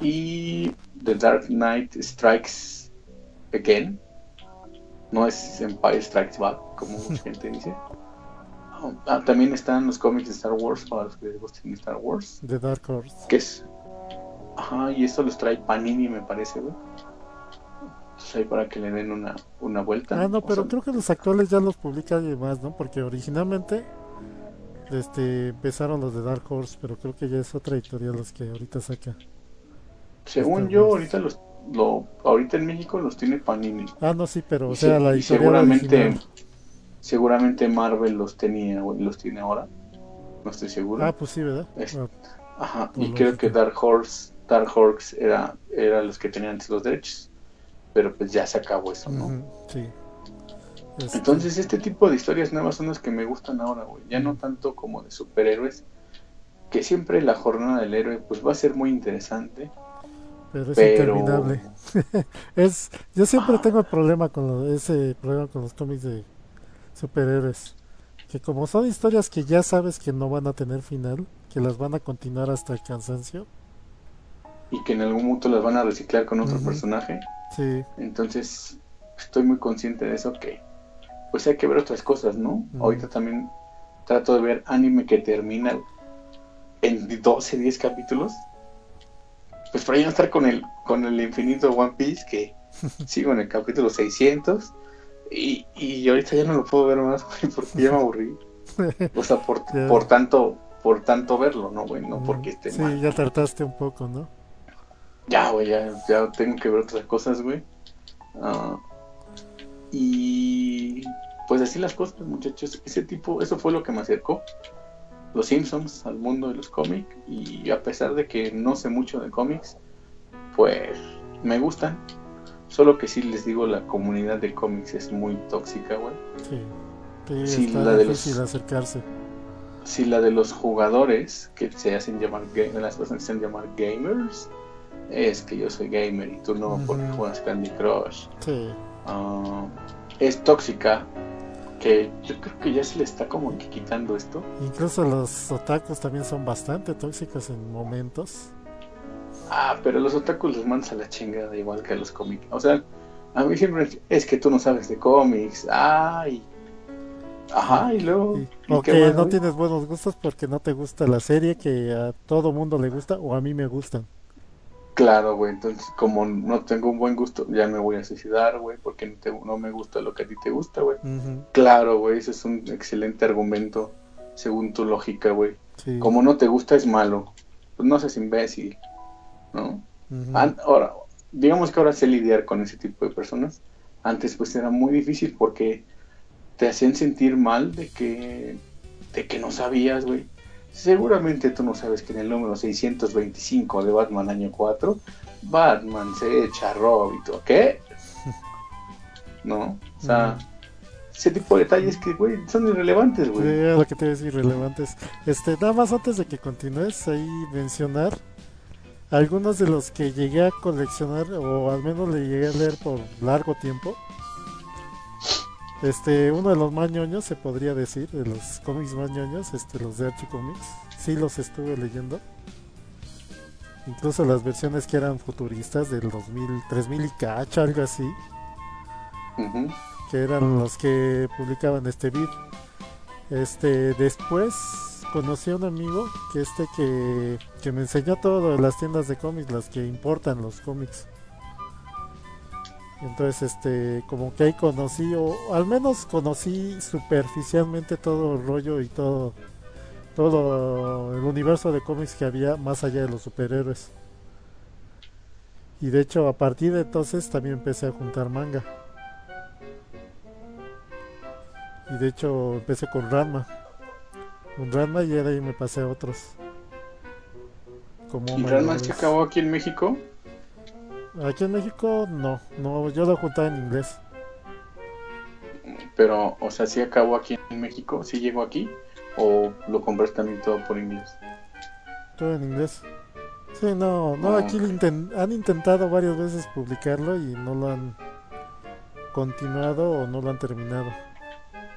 Y The Dark Knight Strikes Again. No es Empire Strikes Back, como mucha gente dice. Ah, también están los cómics de Star Wars, para los que les gusten Star Wars. The Dark Horse. Que es... Ajá, y esto los trae Panini, me parece, güey. Entonces ahí para que le den una, una vuelta. Ah, no, O pero sea, creo que los actuales ya los publica alguien más, ¿no? Porque originalmente este, empezaron los de Dark Horse, pero creo que ya es otra editorial los que ahorita saca. según Star yo, Wars. ahorita los... Lo, ahorita en México los tiene Panini. Ah, no, sí, pero Y, o sea, se- la y editorial seguramente... original. Seguramente Marvel los tenía, güey, los tiene ahora. No estoy seguro. Ah, pues sí, ¿verdad? Es- Ah, Ajá, por y creo que lógica. Dark Horse, Dark Horse era, era los que tenían antes los derechos, pero pues ya se acabó eso, ¿no? Ujú, sí. Este, Entonces este tipo de historias nuevas son las que me gustan ahora, güey, ya no tanto como de superhéroes, que siempre la jornada del héroe pues va a ser muy interesante, pero es pero... interminable. es, yo siempre Ajá, tengo el problema con lo- ese problema con los cómics de superhéroes. Que como son historias que ya sabes que no van a tener final, que las van a continuar hasta el cansancio. y que en algún momento las van a reciclar con otro Ujú, personaje, sí. entonces estoy muy consciente de eso, que pues hay que ver otras cosas, ¿no? Ujú, Ahorita también trato de ver anime que termina en doce, diez capítulos, pues para ya no estar con el, con el infinito One Piece, que sigo en el capítulo seiscientos, y, y ahorita ya no lo puedo ver más, güey, porque ya me aburrí. O sea, por, ya, por tanto, por tanto verlo, ¿no, güey? No ujú, porque esté sí, mal. ya trataste un poco, ¿no? Ya, güey, ya, ya tengo que ver otras cosas, güey. Ah, y pues así las cosas, muchachos. Ese tipo, eso fue lo que me acercó los Simpsons al mundo de los cómics, y a pesar de que no sé mucho de cómics, pues me gustan. Solo que sí les digo, la comunidad de cómics es muy tóxica, güey. Sí, sí, Si está la de difícil los acercarse. si la de los jugadores que se hacen llamar ga- las personas que se hacen llamar gamers, es que yo soy gamer y tú no, porque Ujú, juegas Candy Crush, sí, ah, es tóxica, que yo creo que ya se le está como que quitando esto. incluso los otakus también son bastante tóxicos en momentos. Ah, pero los otakus los mandas a la chingada igual que a los cómics. O sea, a mí siempre es que tú no sabes de cómics. Ay, Sí. ajá, y luego, Y- ¿y o qué que más, no güey? tienes buenos gustos porque no te gusta la serie que a todo mundo le gusta o a mí me gustan. Claro, güey, entonces como no tengo un buen gusto, ya me voy a suicidar, güey, porque no, te- no me gusta lo que a ti te gusta, güey. Ujú, Claro, güey, ese es un excelente argumento, según tu lógica, güey. sí, Como no te gusta es malo, pues no seas imbécil, ¿no? ujú, An- ahora, digamos que ahora sé lidiar con ese tipo de personas. Antes pues era muy difícil porque te hacían sentir mal de que, de que no sabías, güey. Seguramente tú no sabes que en el número seiscientos veinticinco de Batman año cuatro, Batman se echa a Robin, ¿qué? ¿No? O sea, ujú. ese tipo de detalles que, güey, son irrelevantes, Sí, güey. era lo que te iba a decir, relevantes. Este, nada más antes de que continúes ahí mencionar algunos de los que llegué a coleccionar o al menos le llegué a leer por largo tiempo. Este, uno de los más ñoños se podría decir, de los cómics más ñoños, este, los de Archie Comics. Sí los estuve leyendo. Incluso las versiones que eran futuristas del dos mil, tres mil y cacho, algo así, Ujú. que eran los que publicaban este beat. Este, después conocí a un amigo que este que, que me enseñó todo de las tiendas de cómics, las que importan los cómics. Entonces, este, como que ahí conocí, o al menos conocí superficialmente todo el rollo y todo, todo el universo de cómics que había más allá de los superhéroes. Y de hecho, a partir de entonces también empecé a juntar manga. Y de hecho, empecé con Ranma. Con Ranma y de ahí me pasé a otros, como ¿Y My realmente se Brothers. acabó aquí en México? Aquí en México, no, no, yo lo juntaba en inglés. Pero, o sea, ¿sí acabó aquí en México? ¿Sí llegó aquí? ¿O lo compras también todo por inglés? Todo en inglés. Sí, no, no, Oh, aquí lo inten- han intentado varias veces publicarlo y no lo han continuado o no lo han terminado.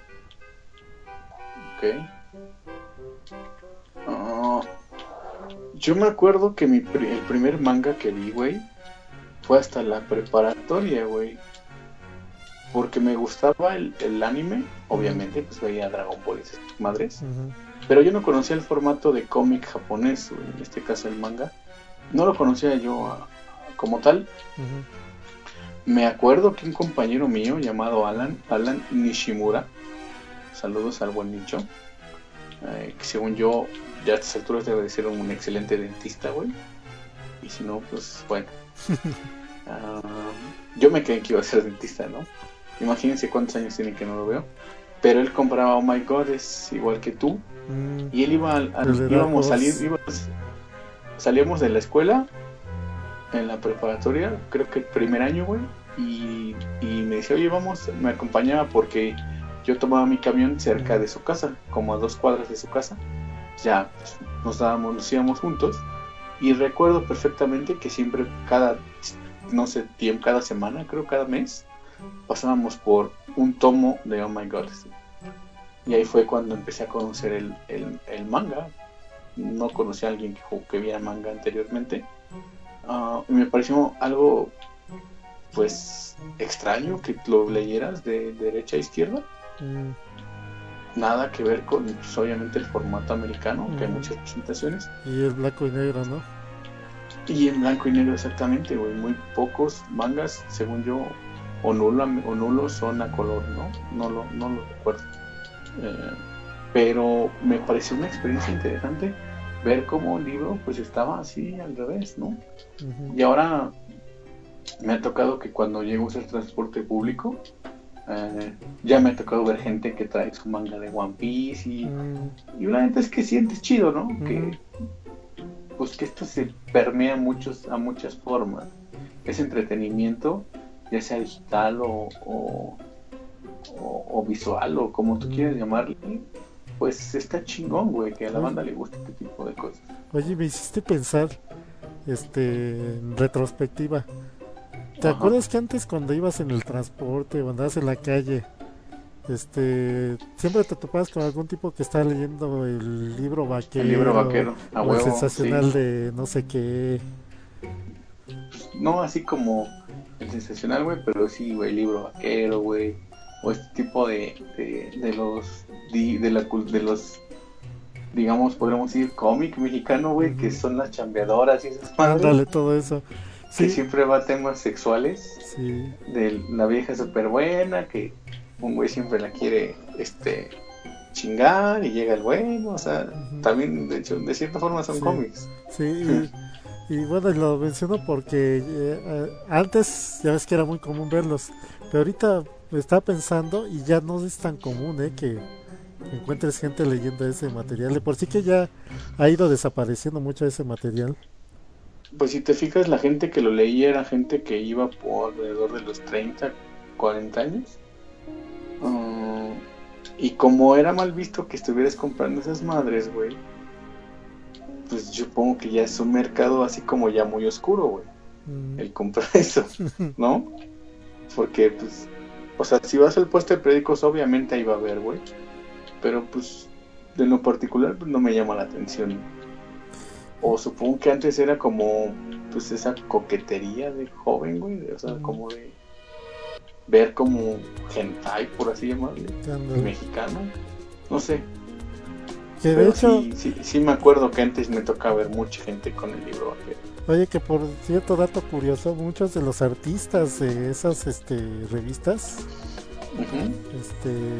ok. Ah, Yo me acuerdo que mi pri- el primer manga que vi, güey, fue hasta la preparatoria, güey. Porque me gustaba el, el anime, obviamente, pues veía Dragon Ball y esas madres. Ujú. Pero yo no conocía el formato de cómic japonés, güey, en este caso el manga. No lo conocía yo ah, como tal. Ujú. Me acuerdo que un compañero mío llamado Alan, Alan Nishimura, saludos al buen Nicho, eh, que según yo, ya a estas alturas debe de ser un excelente dentista, güey. Y si no, pues bueno. Ah, yo me creí que iba a ser dentista, ¿no? Imagínense cuántos años tiene que no lo veo. Pero él compraba Oh My God, es igual que tú. Mm, Y él iba al, al- El de Dark íbamos a salir, Horse. íbamos- salíamos de la escuela en la preparatoria, creo que el primer año, güey. Y, y me decía, oye, vamos, me acompañaba porque yo tomaba mi camión cerca de su casa, como a dos cuadras de su casa. Ya pues, nos dábamos, nos íbamos juntos. Y recuerdo perfectamente que siempre, cada, no sé, tiempo, cada semana, creo cada mes, pasábamos por un tomo de Oh My God. Y ahí fue cuando empecé a conocer el, el, el manga. No conocí a alguien que, ju- que viera manga anteriormente. Ah, y me pareció algo, pues, extraño que lo leyeras de, de derecha a izquierda. Mm, Nada que ver con, pues, obviamente, el formato americano, que hay Mm. muchas presentaciones. Y el blanco y negro, ¿no? Y en blanco y negro exactamente, güey. Muy pocos mangas, según yo, o, nula, o nulos son a color, ¿no? No lo, no lo recuerdo. Eh, pero me pareció una experiencia interesante ver cómo el libro pues estaba así al revés, ¿no? Ujú. Y ahora me ha tocado que cuando llego a usar transporte público, eh, ya me ha tocado ver gente que trae su manga de One Piece y, Mm, y la neta es que sientes chido, ¿no? Ujú. Que pues que esto se permea a muchos, a muchas formas. Es entretenimiento, ya sea digital o, o, o- o visual o como tú Mm. quieras llamarle. Pues está chingón, güey, que a la Oye. banda le guste este tipo de cosas. Oye, me hiciste pensar, este, en retrospectiva. ¿Te Ajá. acuerdas que antes cuando ibas en el transporte o andabas en la calle, este, siempre te topabas con algún tipo que estaba leyendo el libro vaquero, El libro vaquero, a o el huevo, sensacional sí. de no sé qué? No así como el sensacional, güey, pero sí, güey, libro vaquero, güey. O este tipo de, de, de los, di- de, la, cul- de los, digamos, podríamos decir, cómic mexicano, güey, que Ujú. son las chambeadoras y esas madres. Ándale, todo eso. Que Sí, siempre va a temas sexuales. sí. De la vieja súper buena, que un güey siempre la quiere, este, chingar y llega el bueno, o sea, Ujú. también, de hecho, de cierta forma son Sí. cómics. Sí, y, y bueno, y lo menciono porque eh, eh, antes ya ves que era muy común verlos, pero ahorita estaba pensando y ya no es tan común eh, que encuentres gente leyendo ese material. De por sí que ya ha ido desapareciendo mucho ese material. Pues si te fijas, la gente que lo leía era gente que iba por alrededor de los treinta, cuarenta años. Ah, y como era mal visto que estuvieras comprando esas madres, güey, pues yo supongo que ya es un mercado así como ya muy oscuro, güey, Mm, el comprar eso, ¿no? Porque, pues, o sea, si vas al puesto de periódicos, obviamente ahí va a haber, güey. Pero, pues, de lo particular, pues, no me llama la atención. O supongo que antes era como, pues, esa coquetería de joven, güey. O sea, Mm. como de ver como hentai, por así llamarle, ándale. mexicano. No sé. Que de Pero hecho, sí, sí, sí me acuerdo que antes me tocaba ver mucha gente con el libro vaquero. oye, que por cierto dato curioso, muchos de los artistas de esas este, revistas Ujú. este,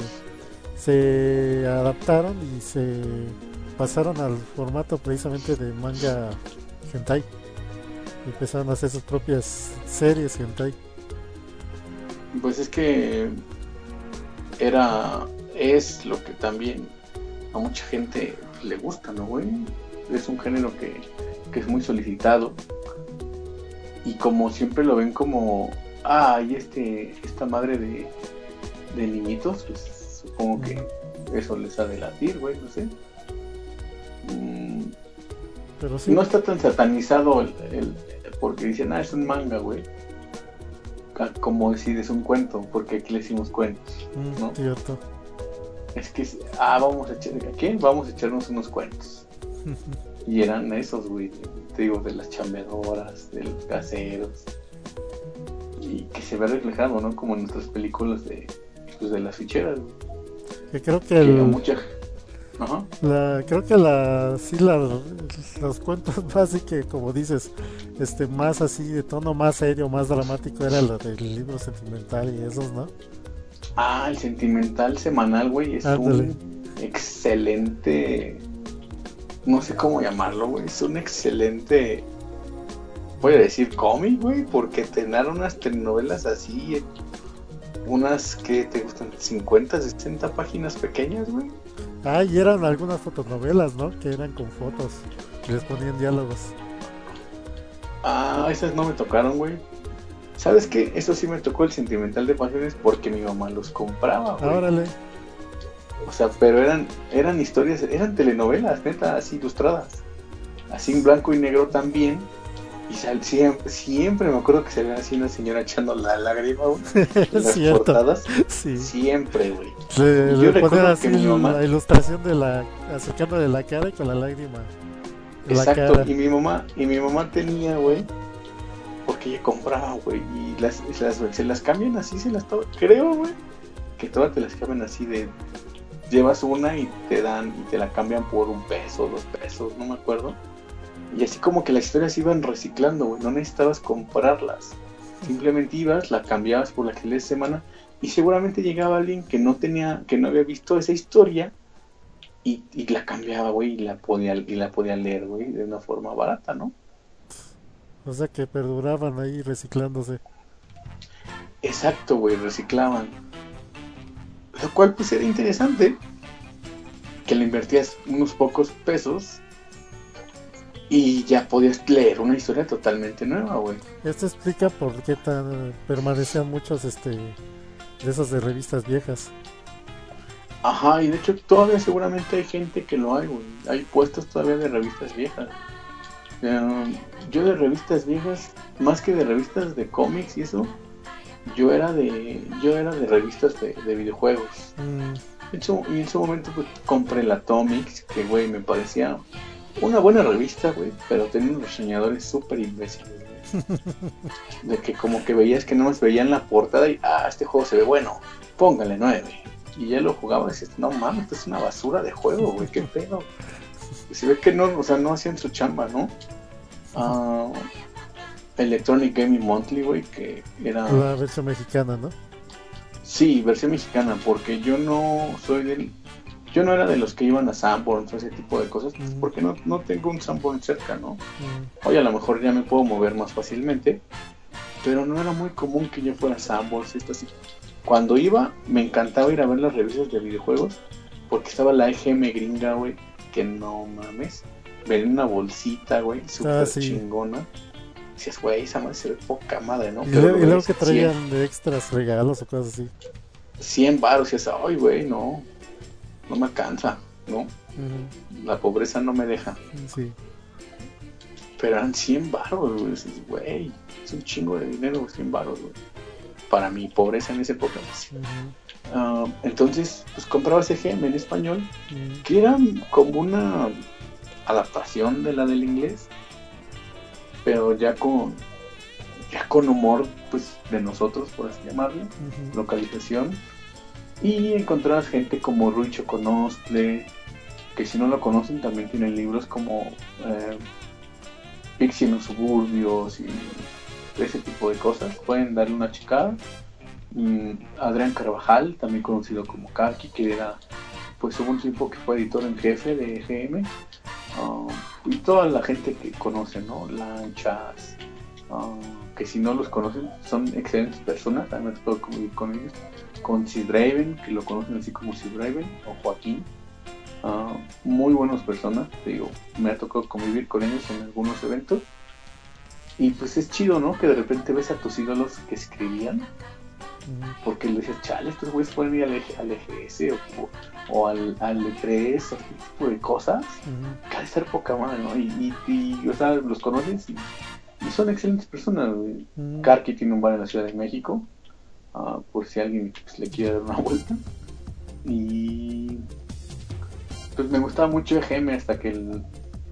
se adaptaron y se pasaron al formato precisamente de manga hentai. Y empezaron a hacer sus propias series hentai. Pues es que era, es lo que también a mucha gente le gusta, ¿no, güey? Es un género que, que es muy solicitado. Y como siempre lo ven como, ah, y este, esta madre de, de niñitos, pues supongo que eso les ha de latir, güey, no sé. Mm, Pero sí, no está tan satanizado el, el- porque dicen, ah, es un manga, güey. Ah, como decir, es un cuento, porque aquí le decimos cuentos, mm, ¿no? cierto. Es que, es- ah, vamos a echar, ¿qué? Vamos a echarnos unos cuentos. Y eran esos, güey, te digo, de las chambeadoras, de los caseros. Y que se ve reflejado, ¿no? Como en nuestras películas de, pues, de las ficheras, güey. Que creo que Que el, mucha... Ajá. la, creo que la, sí, la, los cuentos más así que, como dices, este, más así, de tono más serio, más dramático, era la del libro sentimental y esos, ¿no? Ah, el Sentimental Semanal, güey, es Ándale. un excelente... No sé cómo llamarlo, güey, es un excelente... Voy a decir cómic, güey, porque te dan unas telenovelas así, unas que te gustan, cincuenta, sesenta páginas pequeñas, güey. Ah, y eran algunas fotonovelas, ¿no? Que eran con fotos, y les ponían diálogos. Ah, esas no me tocaron, güey. ¿Sabes qué? Eso sí me tocó el Sentimental de Pasiones porque mi mamá los compraba, güey. Ah, órale. O sea, pero eran, eran historias, eran telenovelas, neta, así ilustradas. Así en blanco y negro también. Y sal, siempre, siempre me acuerdo que se veía así una señora echando la lágrima, güey. En las Cierto. portadas. Sí. Siempre, güey. Le, Y yo le recuerdo ponían que así mi mamá- la ilustración de la, acercándole la cara y con la lágrima en la Exacto, cara. y mi mamá, y mi mamá tenía, güey, porque ella compraba, güey, y las, las, se las cambian así, se las to- creo, güey, que todas te las cambian así de, llevas una y te dan, y te la cambian por un peso, dos pesos, no me acuerdo, y así como que las historias iban reciclando, güey, no necesitabas comprarlas, simplemente ibas, la cambiabas por la que lees semana, y seguramente llegaba alguien que no tenía, que no había visto esa historia, y, y la cambiaba, güey, y la podía, y la podía leer, güey, de una forma barata, ¿no? O sea que perduraban ahí reciclándose. Exacto, güey, reciclaban. Lo cual pues era interesante, que le invertías unos pocos pesos y ya podías leer una historia totalmente nueva, güey. Esto explica por qué tan permanecían muchos este de esas de revistas viejas. Ajá, y de hecho todavía seguramente hay gente que lo hay, güey. Hay puestos todavía de revistas viejas. Um, yo de revistas viejas, más que de revistas de cómics y eso, yo era de yo era de revistas de, de videojuegos. Mm, En su, y en su momento pues compré la Atomics, que güey me parecía una buena revista, güey, pero tenía unos reseñadores súper imbéciles, güey. De que como que veías que no más veían la portada y, ah, este juego se ve bueno, póngale nueve. Y ya lo jugaba y decías, no mames, esto es una basura de juego, güey, qué pedo. Y se ve que no, o sea, no hacían su chamba, ¿no? Uh, Electronic Gaming Monthly, güey, que era... la versión mexicana, ¿no? Sí, versión mexicana, porque yo no soy del... Yo no era de los que iban a Sanborns o ese tipo de cosas, pues, Mm. porque no, no tengo un Sanborn cerca, ¿no? Mm, Hoy a lo mejor ya me puedo mover más fácilmente, pero no era muy común que yo fuera a Sanborns, esto así. Cuando iba, me encantaba ir a ver las revistas de videojuegos, porque estaba la E G M gringa, güey, que no mames, venía una bolsita, güey, súper Ah, sí. chingona. Decías, güey, esa madre se ve poca madre, ¿no? Y, Pero le- lo y luego veías que en traían de extras regalos o cosas así. cien baros, y decías, ay, güey, no, no me alcanza, ¿no? Ujú, La pobreza no me deja. sí. Pero eran cien baros, güey. Dices, güey, es un chingo de dinero, cien baros, güey. Para mi pobreza en esa época. Ujú, Uh, entonces, pues compraba ese G M en español, mm, que era como una adaptación de la del inglés, pero ya con ya con humor, pues, de nosotros, por así llamarlo, ujú. localización. Y encontrabas gente como Rui Choconostle, que si no lo conocen también tienen libros como eh, Pixie en los suburbios y ese tipo de cosas. Pueden darle una checada. Mm, Adrián Carvajal, también conocido como Karki, que era, pues hubo un tiempo que fue editor en jefe de G M. Uh, y toda la gente que conoce, ¿no? Lanchas, uh, que si no los conocen, son excelentes personas. También me tocó convivir con ellos. Con Sid Raven, que lo conocen así como Sid Raven, o Joaquín. Uh, muy buenas personas, te digo, me ha tocado convivir con ellos en algunos eventos. Y pues es chido, ¿no? Que de repente ves a tus ídolos que escribían, Ujú. porque le dices, chale, estos güeyes pueden ir al, E G- al E G S o, o al, al E tres o este tipo de cosas. Ujú. Que ha de ser poca madre, ¿no? Y, y, y, o sea, los conoces y, y son excelentes personas, güey. Mm. Karki tiene un bar en la Ciudad de México, uh, por si alguien pues, le quiere dar una vuelta. Y pues me gustaba mucho E G M hasta que el,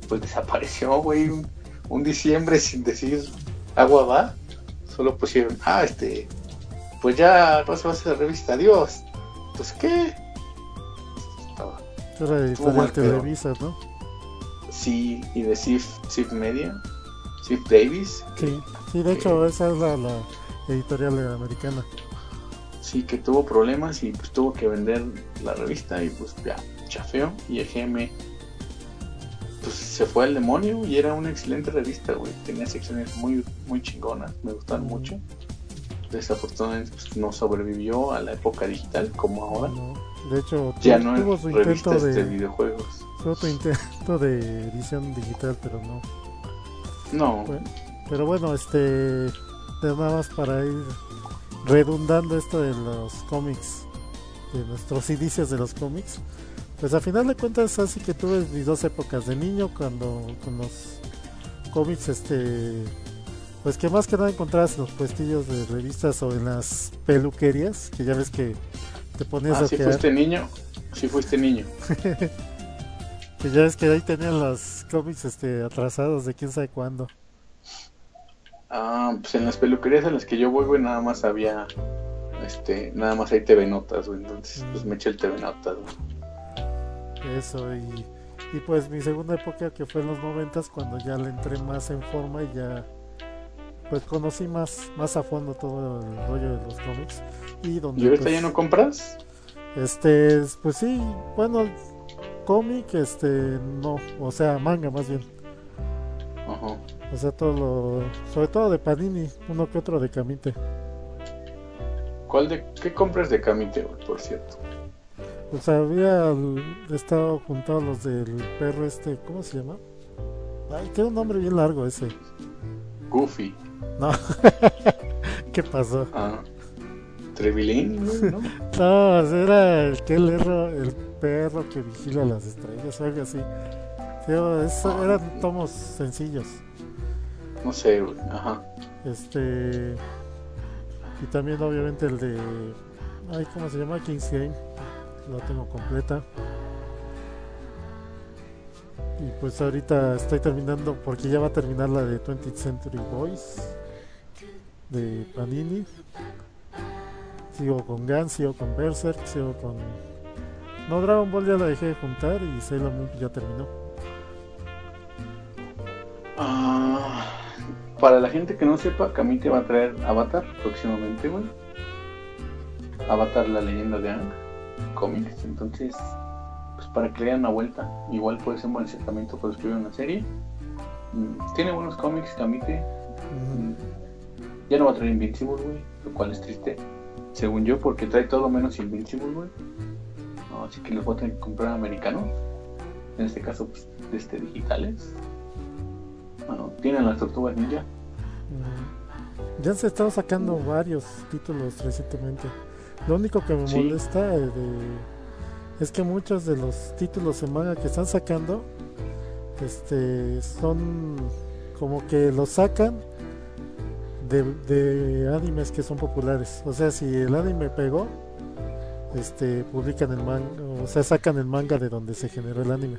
pues desapareció, güey, un, un diciembre sin decir agua va. Solo pusieron, ah, este, pues ya no se va a hacer revista, adiós. Pues, ¿qué? Estaba, Era editorial Televisa, ¿no? Sí, y de Sif, Sif Media, Sif Davis. Sí, sí, de hecho, esa es la, la editorial americana. Sí, que tuvo problemas y pues tuvo que vender la revista y pues ya, chafeó. Y el G M pues se fue al demonio y era una excelente revista, güey. Tenía secciones muy, muy chingonas, me gustaban mm. mucho. Desafortunadamente pues, no sobrevivió a la época digital como ahora. No, de hecho, ya tu, no tuvo su intento de, de videojuegos. Tuvo tu intento de edición digital, pero no. No. Bueno, pero bueno, este, nada más para ir redundando esto de los cómics, de nuestros inicios de los cómics. Pues a final de cuentas así que tuve mis dos épocas de niño cuando con los cómics, este, pues que más que nada encontrabas en los puestillos de revistas o en las peluquerías, que ya ves que te ponías ah, a si ojear. fuiste niño, si fuiste niño. Que ya ves que ahí tenían los cómics este atrasados de quién sabe cuándo. Ah, pues en las peluquerías en las que yo voy, güey, nada más había, este, nada más hay T V Notas, güey, entonces mm. pues me eché el T V Notas, güey. Eso, y, y pues mi segunda época que fue en los noventas, cuando ya le entré más en forma y ya pues conocí más, más a fondo todo el rollo de los cómics. ¿Y, donde, ¿Y ahorita pues, ya no compras? Este, pues sí, bueno, cómic, este, no, o sea, manga más bien. Ajá. O sea, todo lo, sobre todo de Panini, uno que otro de Camite. ¿Cuál de, qué compras de Camite, por cierto? Pues había estado juntado los del perro este, ¿cómo se llama? Ay, tiene un nombre bien largo ese. Goofy. No. ¿Qué pasó? Ah, Trevilín, ¿no? No, era el que el, el perro que vigila las estrellas o algo así. Sí, eso, eran tomos sencillos. No sé, güey. Ajá. Este. Y también, obviamente, el de. Ay, ¿cómo se llama? King's Game. La tengo completa. Y pues ahorita estoy terminando, porque ya va a terminar la de twentieth Century Boys de Panini. Sigo con Gans, sigo con Berserk, sigo con. No, Dragon Ball ya la dejé de juntar y Sailor Moon ya terminó. Ah, para la gente que no sepa, Camite va a traer Avatar próximamente, güey. Avatar, la leyenda de Aang, cómics. Entonces, pues para que le den una vuelta, igual puede ser un buen acercamiento para escribir una serie. Tiene buenos cómics, Camite. Mm-hmm. Ya no va a traer Invincible, güey, lo cual es triste, según yo, porque trae todo menos Invincible, güey. No, así que los voy a tener que comprar americanos. En este caso, pues, este, digitales. Bueno, tienen las Tortugas Ninja. Mm. Ya se están sacando varios títulos recientemente. Lo único que me sí. molesta eh, de, es que muchos de los títulos en manga que están sacando este son como que los sacan de, de animes que son populares. O sea, si el anime pegó, este publican el manga, o sea, sacan el manga de donde se generó el anime.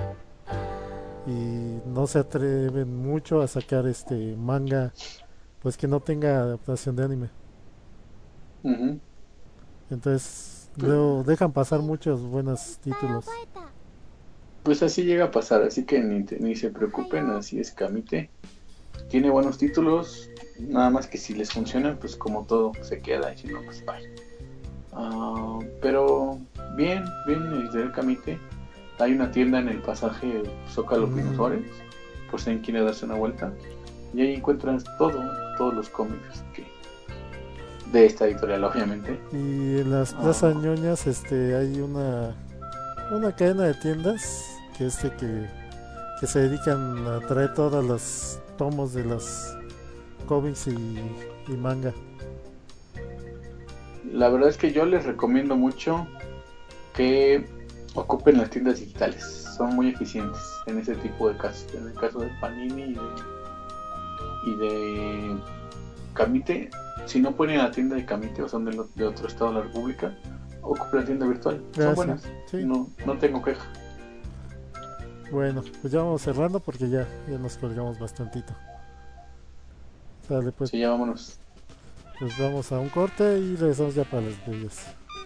Y no se atreven mucho a sacar este manga pues que no tenga adaptación de anime. Uh-huh. Entonces luego dejan pasar muchos buenos títulos. Pues así llega a pasar, así que ni, ni se preocupen, así es Camite. Tiene buenos títulos, nada más que si les funciona, pues como todo se queda y si no, pues bye. Uh, pero bien, bien el Camite. Hay una tienda en el pasaje Zócalo Pinosores, mm. por si alguien quiere darse una vuelta. Y ahí encuentras todo, todos los cómics que de esta editorial, obviamente. Y en las plazas oh. ñoñas este, hay una una cadena de tiendas que este que, que se dedican a traer todos los tomos de los cómics y, y manga. La verdad es que yo les recomiendo mucho que ocupen las tiendas digitales, son muy eficientes en ese tipo de casos. En el caso de Panini y de, y de Camite, si no ponen la tienda de Camite o son de, lo, de otro estado de la República, ocupen la tienda virtual, son ah, buenas, sí, sí. No, no tengo queja. Bueno, pues ya vamos cerrando porque ya, ya nos colgamos bastantito. Sale, pues, Sí, ya vámonos. pues vamos a un corte y regresamos ya para las bebidas.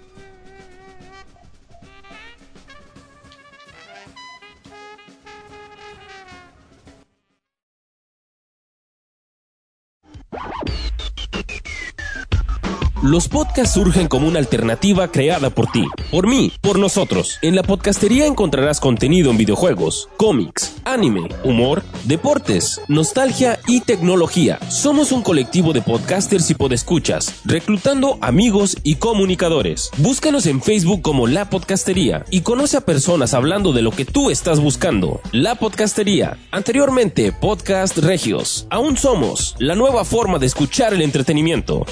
Los podcasts surgen como una alternativa creada por ti, por mí, por nosotros. En la podcastería encontrarás contenido en videojuegos, cómics, anime, humor, deportes, nostalgia y tecnología. Somos un colectivo de podcasters y podescuchas, reclutando amigos y comunicadores. Búscanos en Facebook como La Podcastería y conoce a personas hablando de lo que tú estás buscando. La Podcastería, anteriormente Podcast Regios. Aún somos la nueva forma de escuchar el entretenimiento.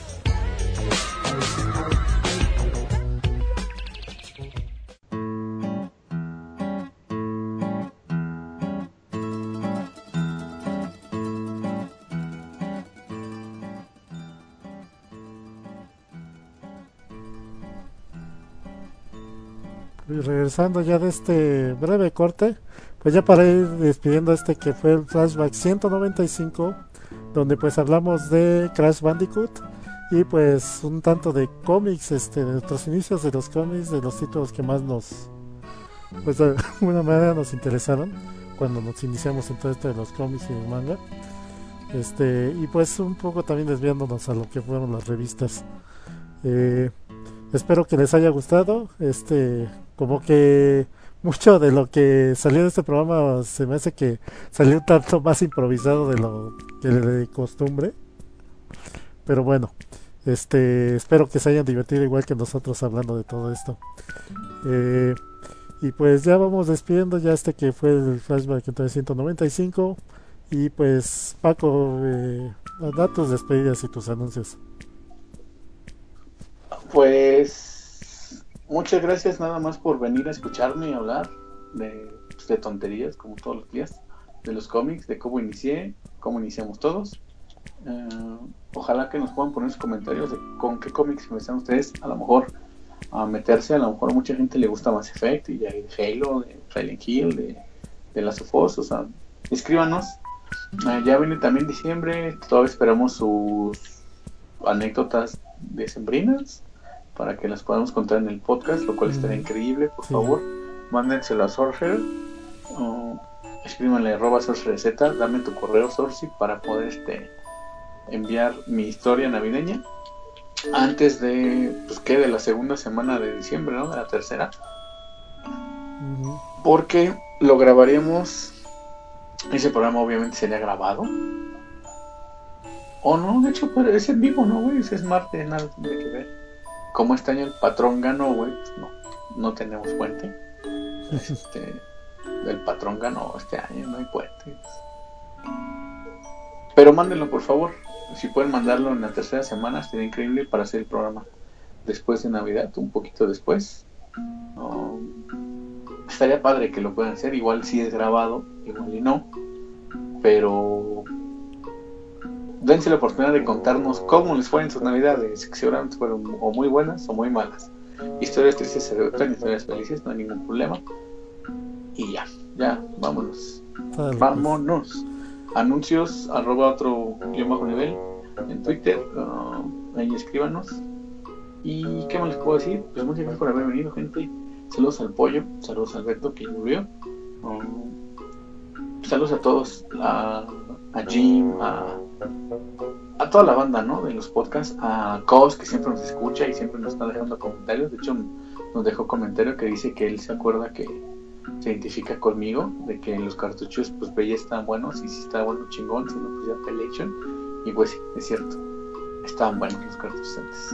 Y regresando ya de este breve corte, pues ya para ir despidiendo este que fue el flashback ciento noventa y cinco, donde pues hablamos de Crash Bandicoot y pues un tanto de cómics, este, de nuestros inicios de los cómics, de los títulos que más nos, pues de alguna manera nos interesaron cuando nos iniciamos en todo esto de los cómics y el manga, este, y pues un poco también desviándonos a lo que fueron las revistas. Eh, espero que les haya gustado, este, como que mucho de lo que salió de este programa se me hace que salió un tanto más improvisado de lo que de costumbre, pero bueno, este, espero que se hayan divertido igual que nosotros hablando de todo esto. Eh, y pues ya vamos despidiendo ya este que fue el flashback entonces ciento noventa y cinco, y pues Paco, eh, da tus despedidas y tus anuncios. Pues muchas gracias nada más por venir a escucharme y hablar de, pues, de tonterías como todos los días, de los cómics, de cómo inicié, cómo iniciamos todos. Uh, ojalá que nos puedan poner sus comentarios de con qué cómics empiezan ustedes a lo mejor a meterse. A lo mejor a mucha gente le gusta Mass Effect y de Halo, de Silent Hill, de, de Last of Us. O sea, escríbanos. Uh, ya viene también diciembre, todavía esperamos sus anécdotas decembrinas para que las podamos contar en el podcast, lo cual estaría increíble. Por Sí. favor, mándenselo a Sorcerer, uh, escríbanle arroba sorcerez, dame tu correo Sorci para poder este enviar mi historia navideña antes de, pues que de la segunda semana de diciembre, ¿no? De la tercera, Uh-huh. porque lo grabaríamos. Ese programa obviamente sería grabado, o no, de hecho pero es en vivo, ¿no, güey? Ese es martes, nada tiene que ver. Como este año el patrón ganó, güey, pues no, no tenemos puente. Este, el patrón ganó este año, no hay puente. Pero mándenlo, por favor. Si pueden mandarlo en la tercera semana, sería increíble para hacer el programa después de Navidad, un poquito después. Um, estaría padre que lo puedan hacer, igual si es grabado, igual y no. Pero dense la oportunidad de contarnos cómo les fue en sus navidades, si seguramente fueron o muy buenas o muy malas. Historias tristes se revelan, historias felices, no hay ningún problema. Y ya, ya, vámonos. Dale, Vámonos. Anuncios, arroba otro guión bajo nivel en Twitter, uh, ahí escríbanos. ¿Y qué más les puedo decir? Pues muchas gracias por haber venido, gente. Saludos al Pollo, saludos a Alberto que murió. Uh, saludos a todos, a, a Jim, a, a toda la banda, ¿no? De los podcasts, a Cos que siempre nos escucha y siempre nos está dejando comentarios. De hecho, nos dejó comentario que dice que él se acuerda que se identifica conmigo, de que los cartuchos pues ya están buenos, y si está bueno chingón, si no pues ya Pelation. Y pues sí, es cierto, estaban buenos los cartuchos antes.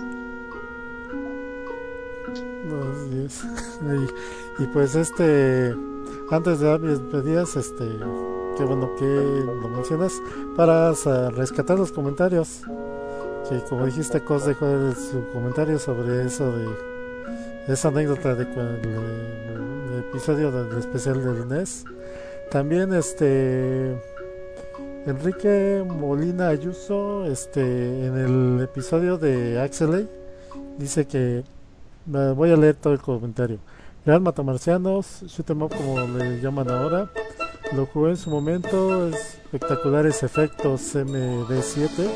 Así es. Y, y pues este, antes de dar mis despedidas, este, qué bueno que lo mencionas, para uh, rescatar los comentarios, que como dijiste, Cos dejó su comentario sobre eso de esa anécdota de cuando el, el episodio del especial del N E S. También este Enrique Molina Ayuso, este, en el episodio de Axelay, dice que, voy a leer todo el comentario. Real Matamarcianos, shoot 'em up como le llaman ahora. Lo jugué en su momento, espectaculares efectos M D siete,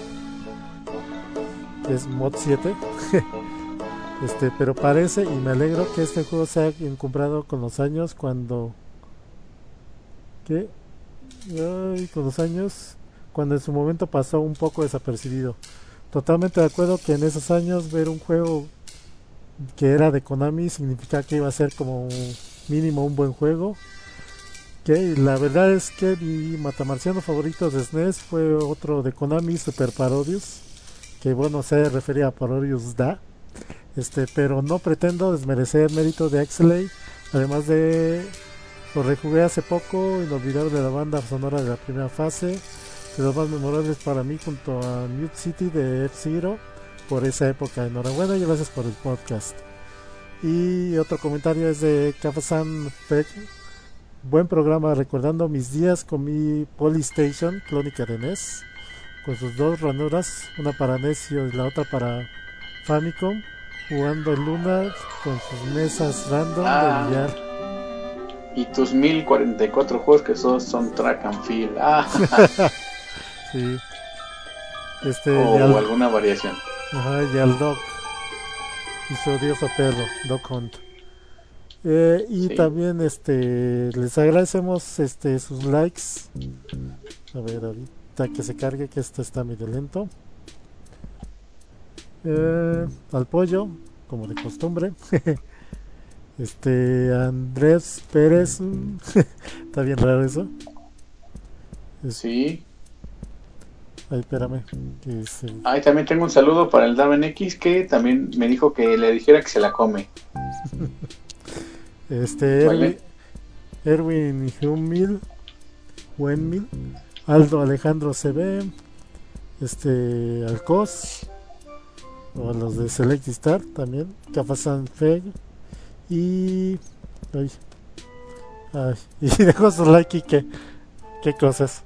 es mod siete. Este, pero parece, y me alegro que este juego se haya encumbrado con los años cuando... ¿Qué? Ay, con los años, cuando en su momento pasó un poco desapercibido. Totalmente de acuerdo que en esos años ver un juego que era de Konami significaba que iba a ser como mínimo un buen juego. Que la verdad es que mi matamarciano favorito de S N E S fue otro de Konami, Super Parodius, que bueno, se refería a Parodius Da. Este, pero no pretendo desmerecer el mérito de Axelay. Además de, lo rejugué hace poco, inolvidable de la banda sonora de la primera fase, de los más memorables para mí junto a Mute City de F-Zero por esa época. Enhorabuena y gracias por el podcast. Y otro comentario es de Kafasan Peck. Buen programa, recordando mis días con mi Polystation clónica de N E S, con sus dos ranuras, una para Nesio y la otra para Famicom, jugando en Luna con sus mesas random ah, de billar. Y tus mil cuarenta y cuatro juegos que son, son track and field. Ah. Sí. Este, o al, alguna variación. Ajá, y al Doc y su odioso perro, Doc Hunt. Eh, y sí. También este les agradecemos este sus likes. A ver, ahorita que se cargue, que esto está medio lento. Eh, al pollo, como de costumbre. Este Andrés Pérez. Está bien raro eso. Es... Sí. Ay, espérame. Que es el... Ay, también tengo un saludo para el Daven X, que también me dijo que le dijera que se la come. Este ¿Vale? Erwin, Erwin Humil, Wenmil, Aldo Alejandro C B, este Alcos, o los de Select Star también, Cafasan Feg y ay, ay, y dejó su like y qué, qué cosas.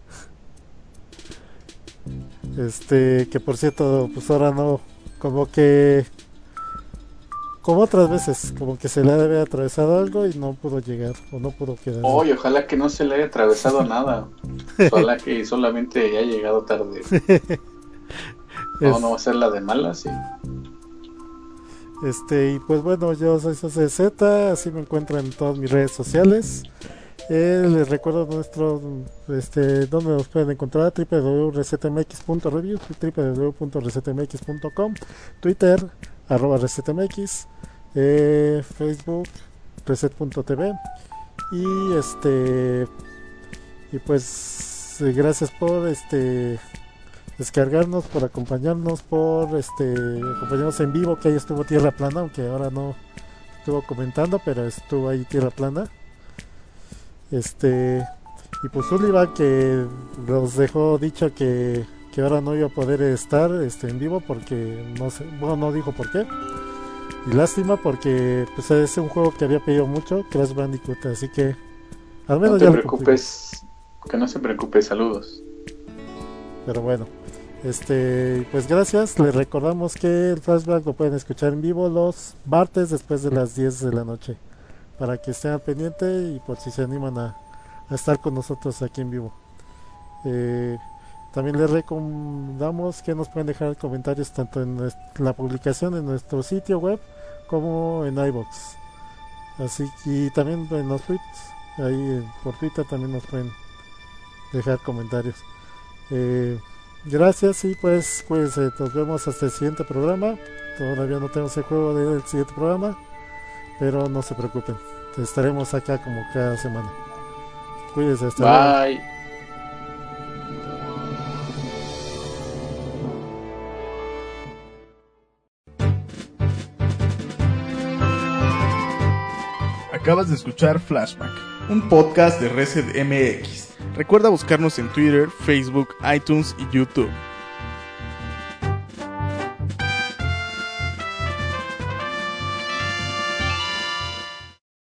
Este, que por cierto, pues ahora no, como que como otras veces, como que se le debe haber atravesado algo y no pudo llegar o no pudo quedar. Oye, ojalá que no se le haya atravesado nada. Ojalá que solamente haya llegado tarde. No, es... no va a ser la de malas, sí. Este, y pues bueno, yo soy C Z, así me encuentran en todas mis redes sociales. Eh, les recuerdo nuestro, este, donde nos pueden encontrar: doble u doble u doble u punto resetmx punto review, doble u doble u doble u punto resetmx punto com, Twitter arroba resetmx, eh, Facebook reset punto t v y este y pues gracias por este descargarnos, por acompañarnos, por este acompañarnos en vivo, que ahí estuvo Tierra Plana, aunque ahora no estuvo comentando, pero estuvo ahí Tierra Plana. Este y pues Sullivan, que nos dejó dicho que que ahora no iba a poder estar este en vivo porque no sé, bueno, no dijo por qué. Y lástima, porque pues es un juego que había pedido mucho, Crash Bandicoot, así que al menos no te ya preocupes, que no se preocupe, saludos. Pero bueno, este pues gracias, les recordamos que el Flashback lo pueden escuchar en vivo los martes después de las diez de la noche, para que estén al pendiente y por si se animan a, a estar con nosotros aquí en vivo. Eh También les recomendamos que nos pueden dejar comentarios tanto en la publicación en nuestro sitio web como en iVoox. Así que también en los tweets, ahí por Twitter también nos pueden dejar comentarios. Eh, gracias y pues cuídense, nos vemos hasta el siguiente programa. Todavía no tenemos el juego del siguiente programa, pero no se preocupen, estaremos acá como cada semana. Cuídense, hasta luego. Bye. Acabas de escuchar Flashback, un podcast de Reset M X. Recuerda buscarnos en Twitter, Facebook, iTunes y YouTube.